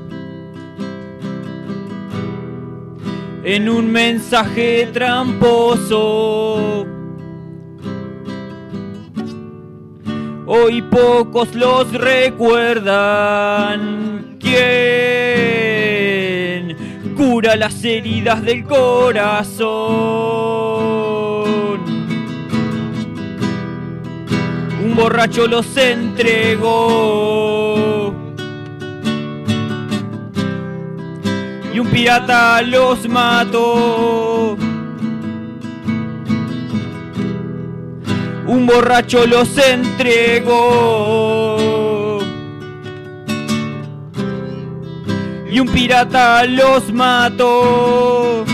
S10: en un mensaje tramposo. Hoy pocos los recuerdan. ¿Quién cura las heridas del corazón? Un borracho los entregó y un pirata los mató. Un borracho los entregó y un pirata los mató.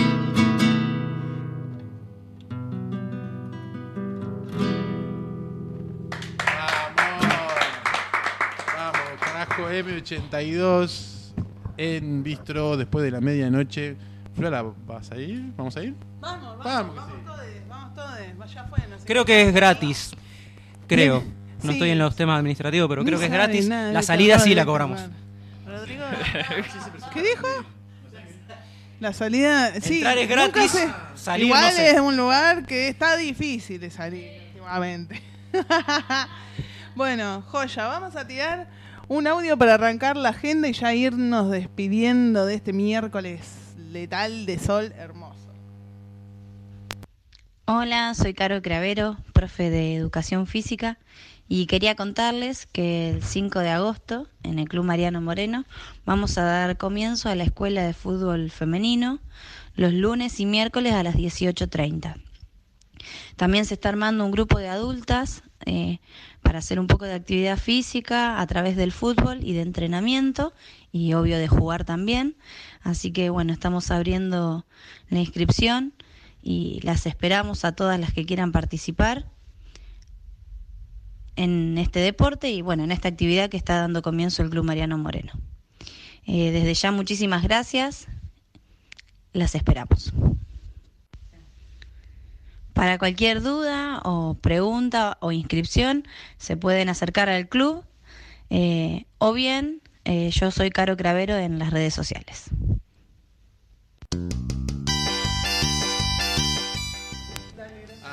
S1: M82 en Bistro después de la medianoche. Flora, ¿vas a ir? ¿Vamos a ir?
S3: Vamos todos. Ya fue, no sé.
S9: Creo que es gratis. Creo. No
S3: Sí.
S9: estoy en los temas administrativos, pero creo que es
S3: sabe
S9: gratis.
S3: nada,
S9: La
S3: vete
S9: salida
S3: a
S9: sí la
S3: vete a
S9: cobramos.
S3: tomar. Rodrigo, ¿qué dijo? La salida, sí.
S9: Entrar es
S3: nunca
S9: gratis,
S3: sé.
S9: salir
S3: Igual
S9: no sé.
S3: es un lugar que está difícil de salir últimamente. Bueno, joya, vamos a tirar un audio para arrancar la agenda y ya irnos despidiendo de este miércoles letal de sol hermoso.
S11: Hola, soy Caro Cravero, profe de Educación Física, y quería contarles que el 5 de agosto, en el Club Mariano Moreno, vamos a dar comienzo a la Escuela de Fútbol Femenino los lunes y miércoles a las 18:30. También se está armando un grupo de adultas para hacer un poco de actividad física a través del fútbol y de entrenamiento, y obvio de jugar también. Así que bueno, estamos abriendo la inscripción y las esperamos a todas las que quieran participar en este deporte y bueno, en esta actividad que está dando comienzo el Club Mariano Moreno. Desde ya muchísimas gracias, las esperamos. Para cualquier duda o pregunta o inscripción se pueden acercar al club o bien yo soy Caro Cravero en las redes sociales.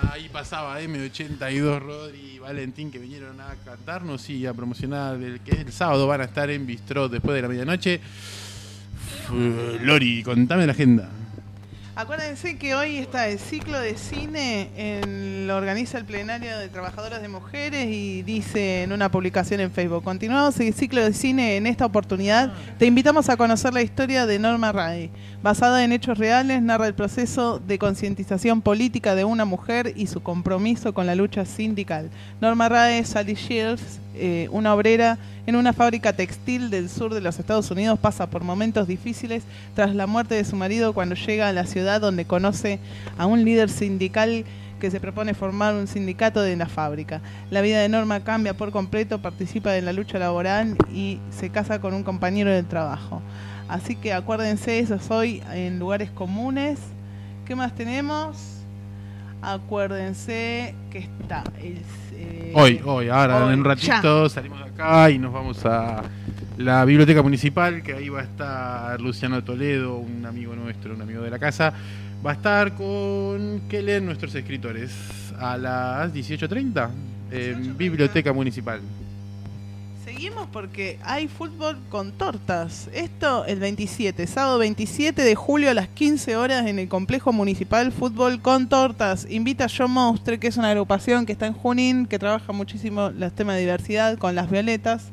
S1: Ahí pasaba M82, Rodri y Valentín, que vinieron a cantarnos y a promocionar el que el sábado van a estar en Bistrot después de la medianoche. Lori, contame la agenda.
S3: Acuérdense que hoy está el ciclo de cine, lo organiza el plenario de trabajadoras de mujeres y dice en una publicación en Facebook: continuamos el ciclo de cine. En esta oportunidad te invitamos a conocer la historia de Norma Rae. Basada en hechos reales, narra el proceso de concientización política de una mujer y su compromiso con la lucha sindical. Norma Rae Sally Shields, una obrera en una fábrica textil del sur de los Estados Unidos, pasa por momentos difíciles tras la muerte de su marido cuando llega a la ciudad, donde conoce a un líder sindical que se propone formar un sindicato de la fábrica. La vida de Norma cambia por completo, participa en la lucha laboral y se casa con un compañero del trabajo. Así que acuérdense, eso es hoy en Lugares Comunes. ¿Qué más tenemos? Acuérdense que está
S1: hoy, ahora en un ratito
S3: ya.
S1: salimos de acá y nos vamos a la biblioteca municipal, que ahí va a estar Luciano Toledo, un amigo nuestro, un amigo de la casa. Va a estar con que leen nuestros escritores a las 18:30 en Biblioteca Municipal.
S3: Seguimos porque hay fútbol con tortas. Esto el 27, sábado 27 de julio a las 15 horas en el complejo municipal, fútbol con tortas. Invita a Yo Monstre, que es una agrupación que está en Junín, que trabaja muchísimo los temas de diversidad con las violetas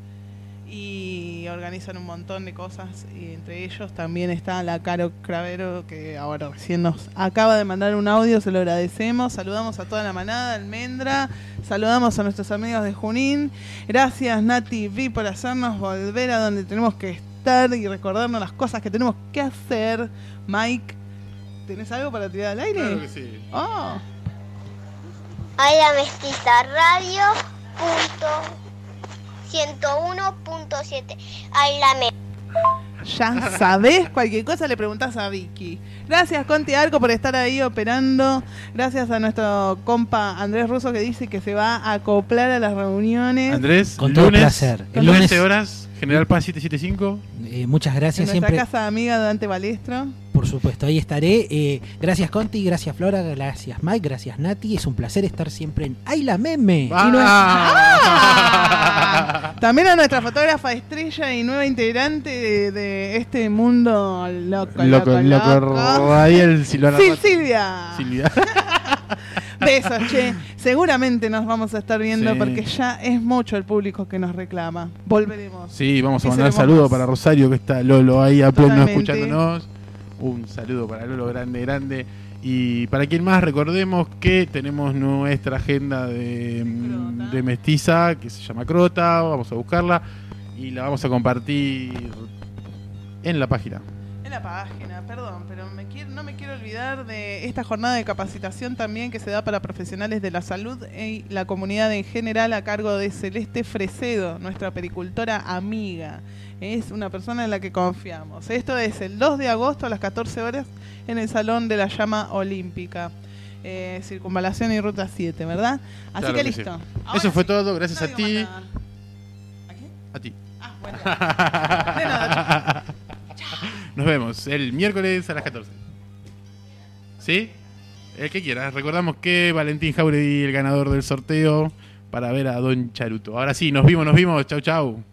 S3: y organizan un montón de cosas, y entre ellos también está la Caro Cravero, que ahora recién nos acaba de mandar un audio, se lo agradecemos. Saludamos a toda la manada, Almendra, saludamos a nuestros amigos de Junín. Gracias Nati V por hacernos volver a donde tenemos que estar y recordarnos las cosas que tenemos que hacer. Mike, ¿tenés algo para tirar al aire?
S1: Claro que sí.
S3: Oh.
S12: Hay la Mestiza Radio. 101.7. Ay, la me.
S3: Ya sabés, cualquier cosa le preguntás a Vicky. Gracias Conti Arco por estar ahí operando. Gracias a nuestro compa Andrés Russo, que dice que se va a acoplar a las reuniones.
S1: Andrés,
S6: con todo placer.
S1: El lunes 13 horas, General Paz 775.
S6: Muchas gracias.
S3: En nuestra
S6: siempre
S3: casa amiga Dante Balestro.
S6: Por supuesto, ahí estaré. Gracias Conti, gracias Flora, gracias Mike, gracias Nati. Es un placer estar siempre en Ay la Meme.
S3: También a nuestra fotógrafa estrella y nueva integrante de este mundo loco.
S1: Radial Silvana.
S3: Sí, Silvia. Besos, che. Seguramente nos vamos a estar viendo, sí, porque ya es mucho el público que nos reclama. Volveremos.
S1: Sí, vamos a mandar saludos para Rosario, que está Lolo ahí a pleno escuchándonos. Un saludo para Lolo, grande, grande. Y para quien más, recordemos que tenemos nuestra agenda de Mestiza, que se llama Crota. Vamos a buscarla y la vamos a compartir en la página.
S3: En la página, perdón, pero no me quiero olvidar de esta jornada de capacitación también que se da para profesionales de la salud y la comunidad en general, a cargo de Celeste Fresedo, nuestra pericultora amiga. Es una persona en la que confiamos. Esto es el 2 de agosto a las 14 horas en el Salón de la Llama Olímpica. Circunvalación y Ruta 7, ¿verdad? Así claro que listo.
S1: Sí. Eso fue todo, gracias a ti.
S3: ¿A quién?
S1: A ti.
S3: Ah, bueno. De nada.
S1: Nos vemos el miércoles a las 14. ¿Sí? El que quieras. Recordamos que Valentín Jauregui, el ganador del sorteo, para ver a Don Charuto. Ahora sí, nos vimos. Chau, chau.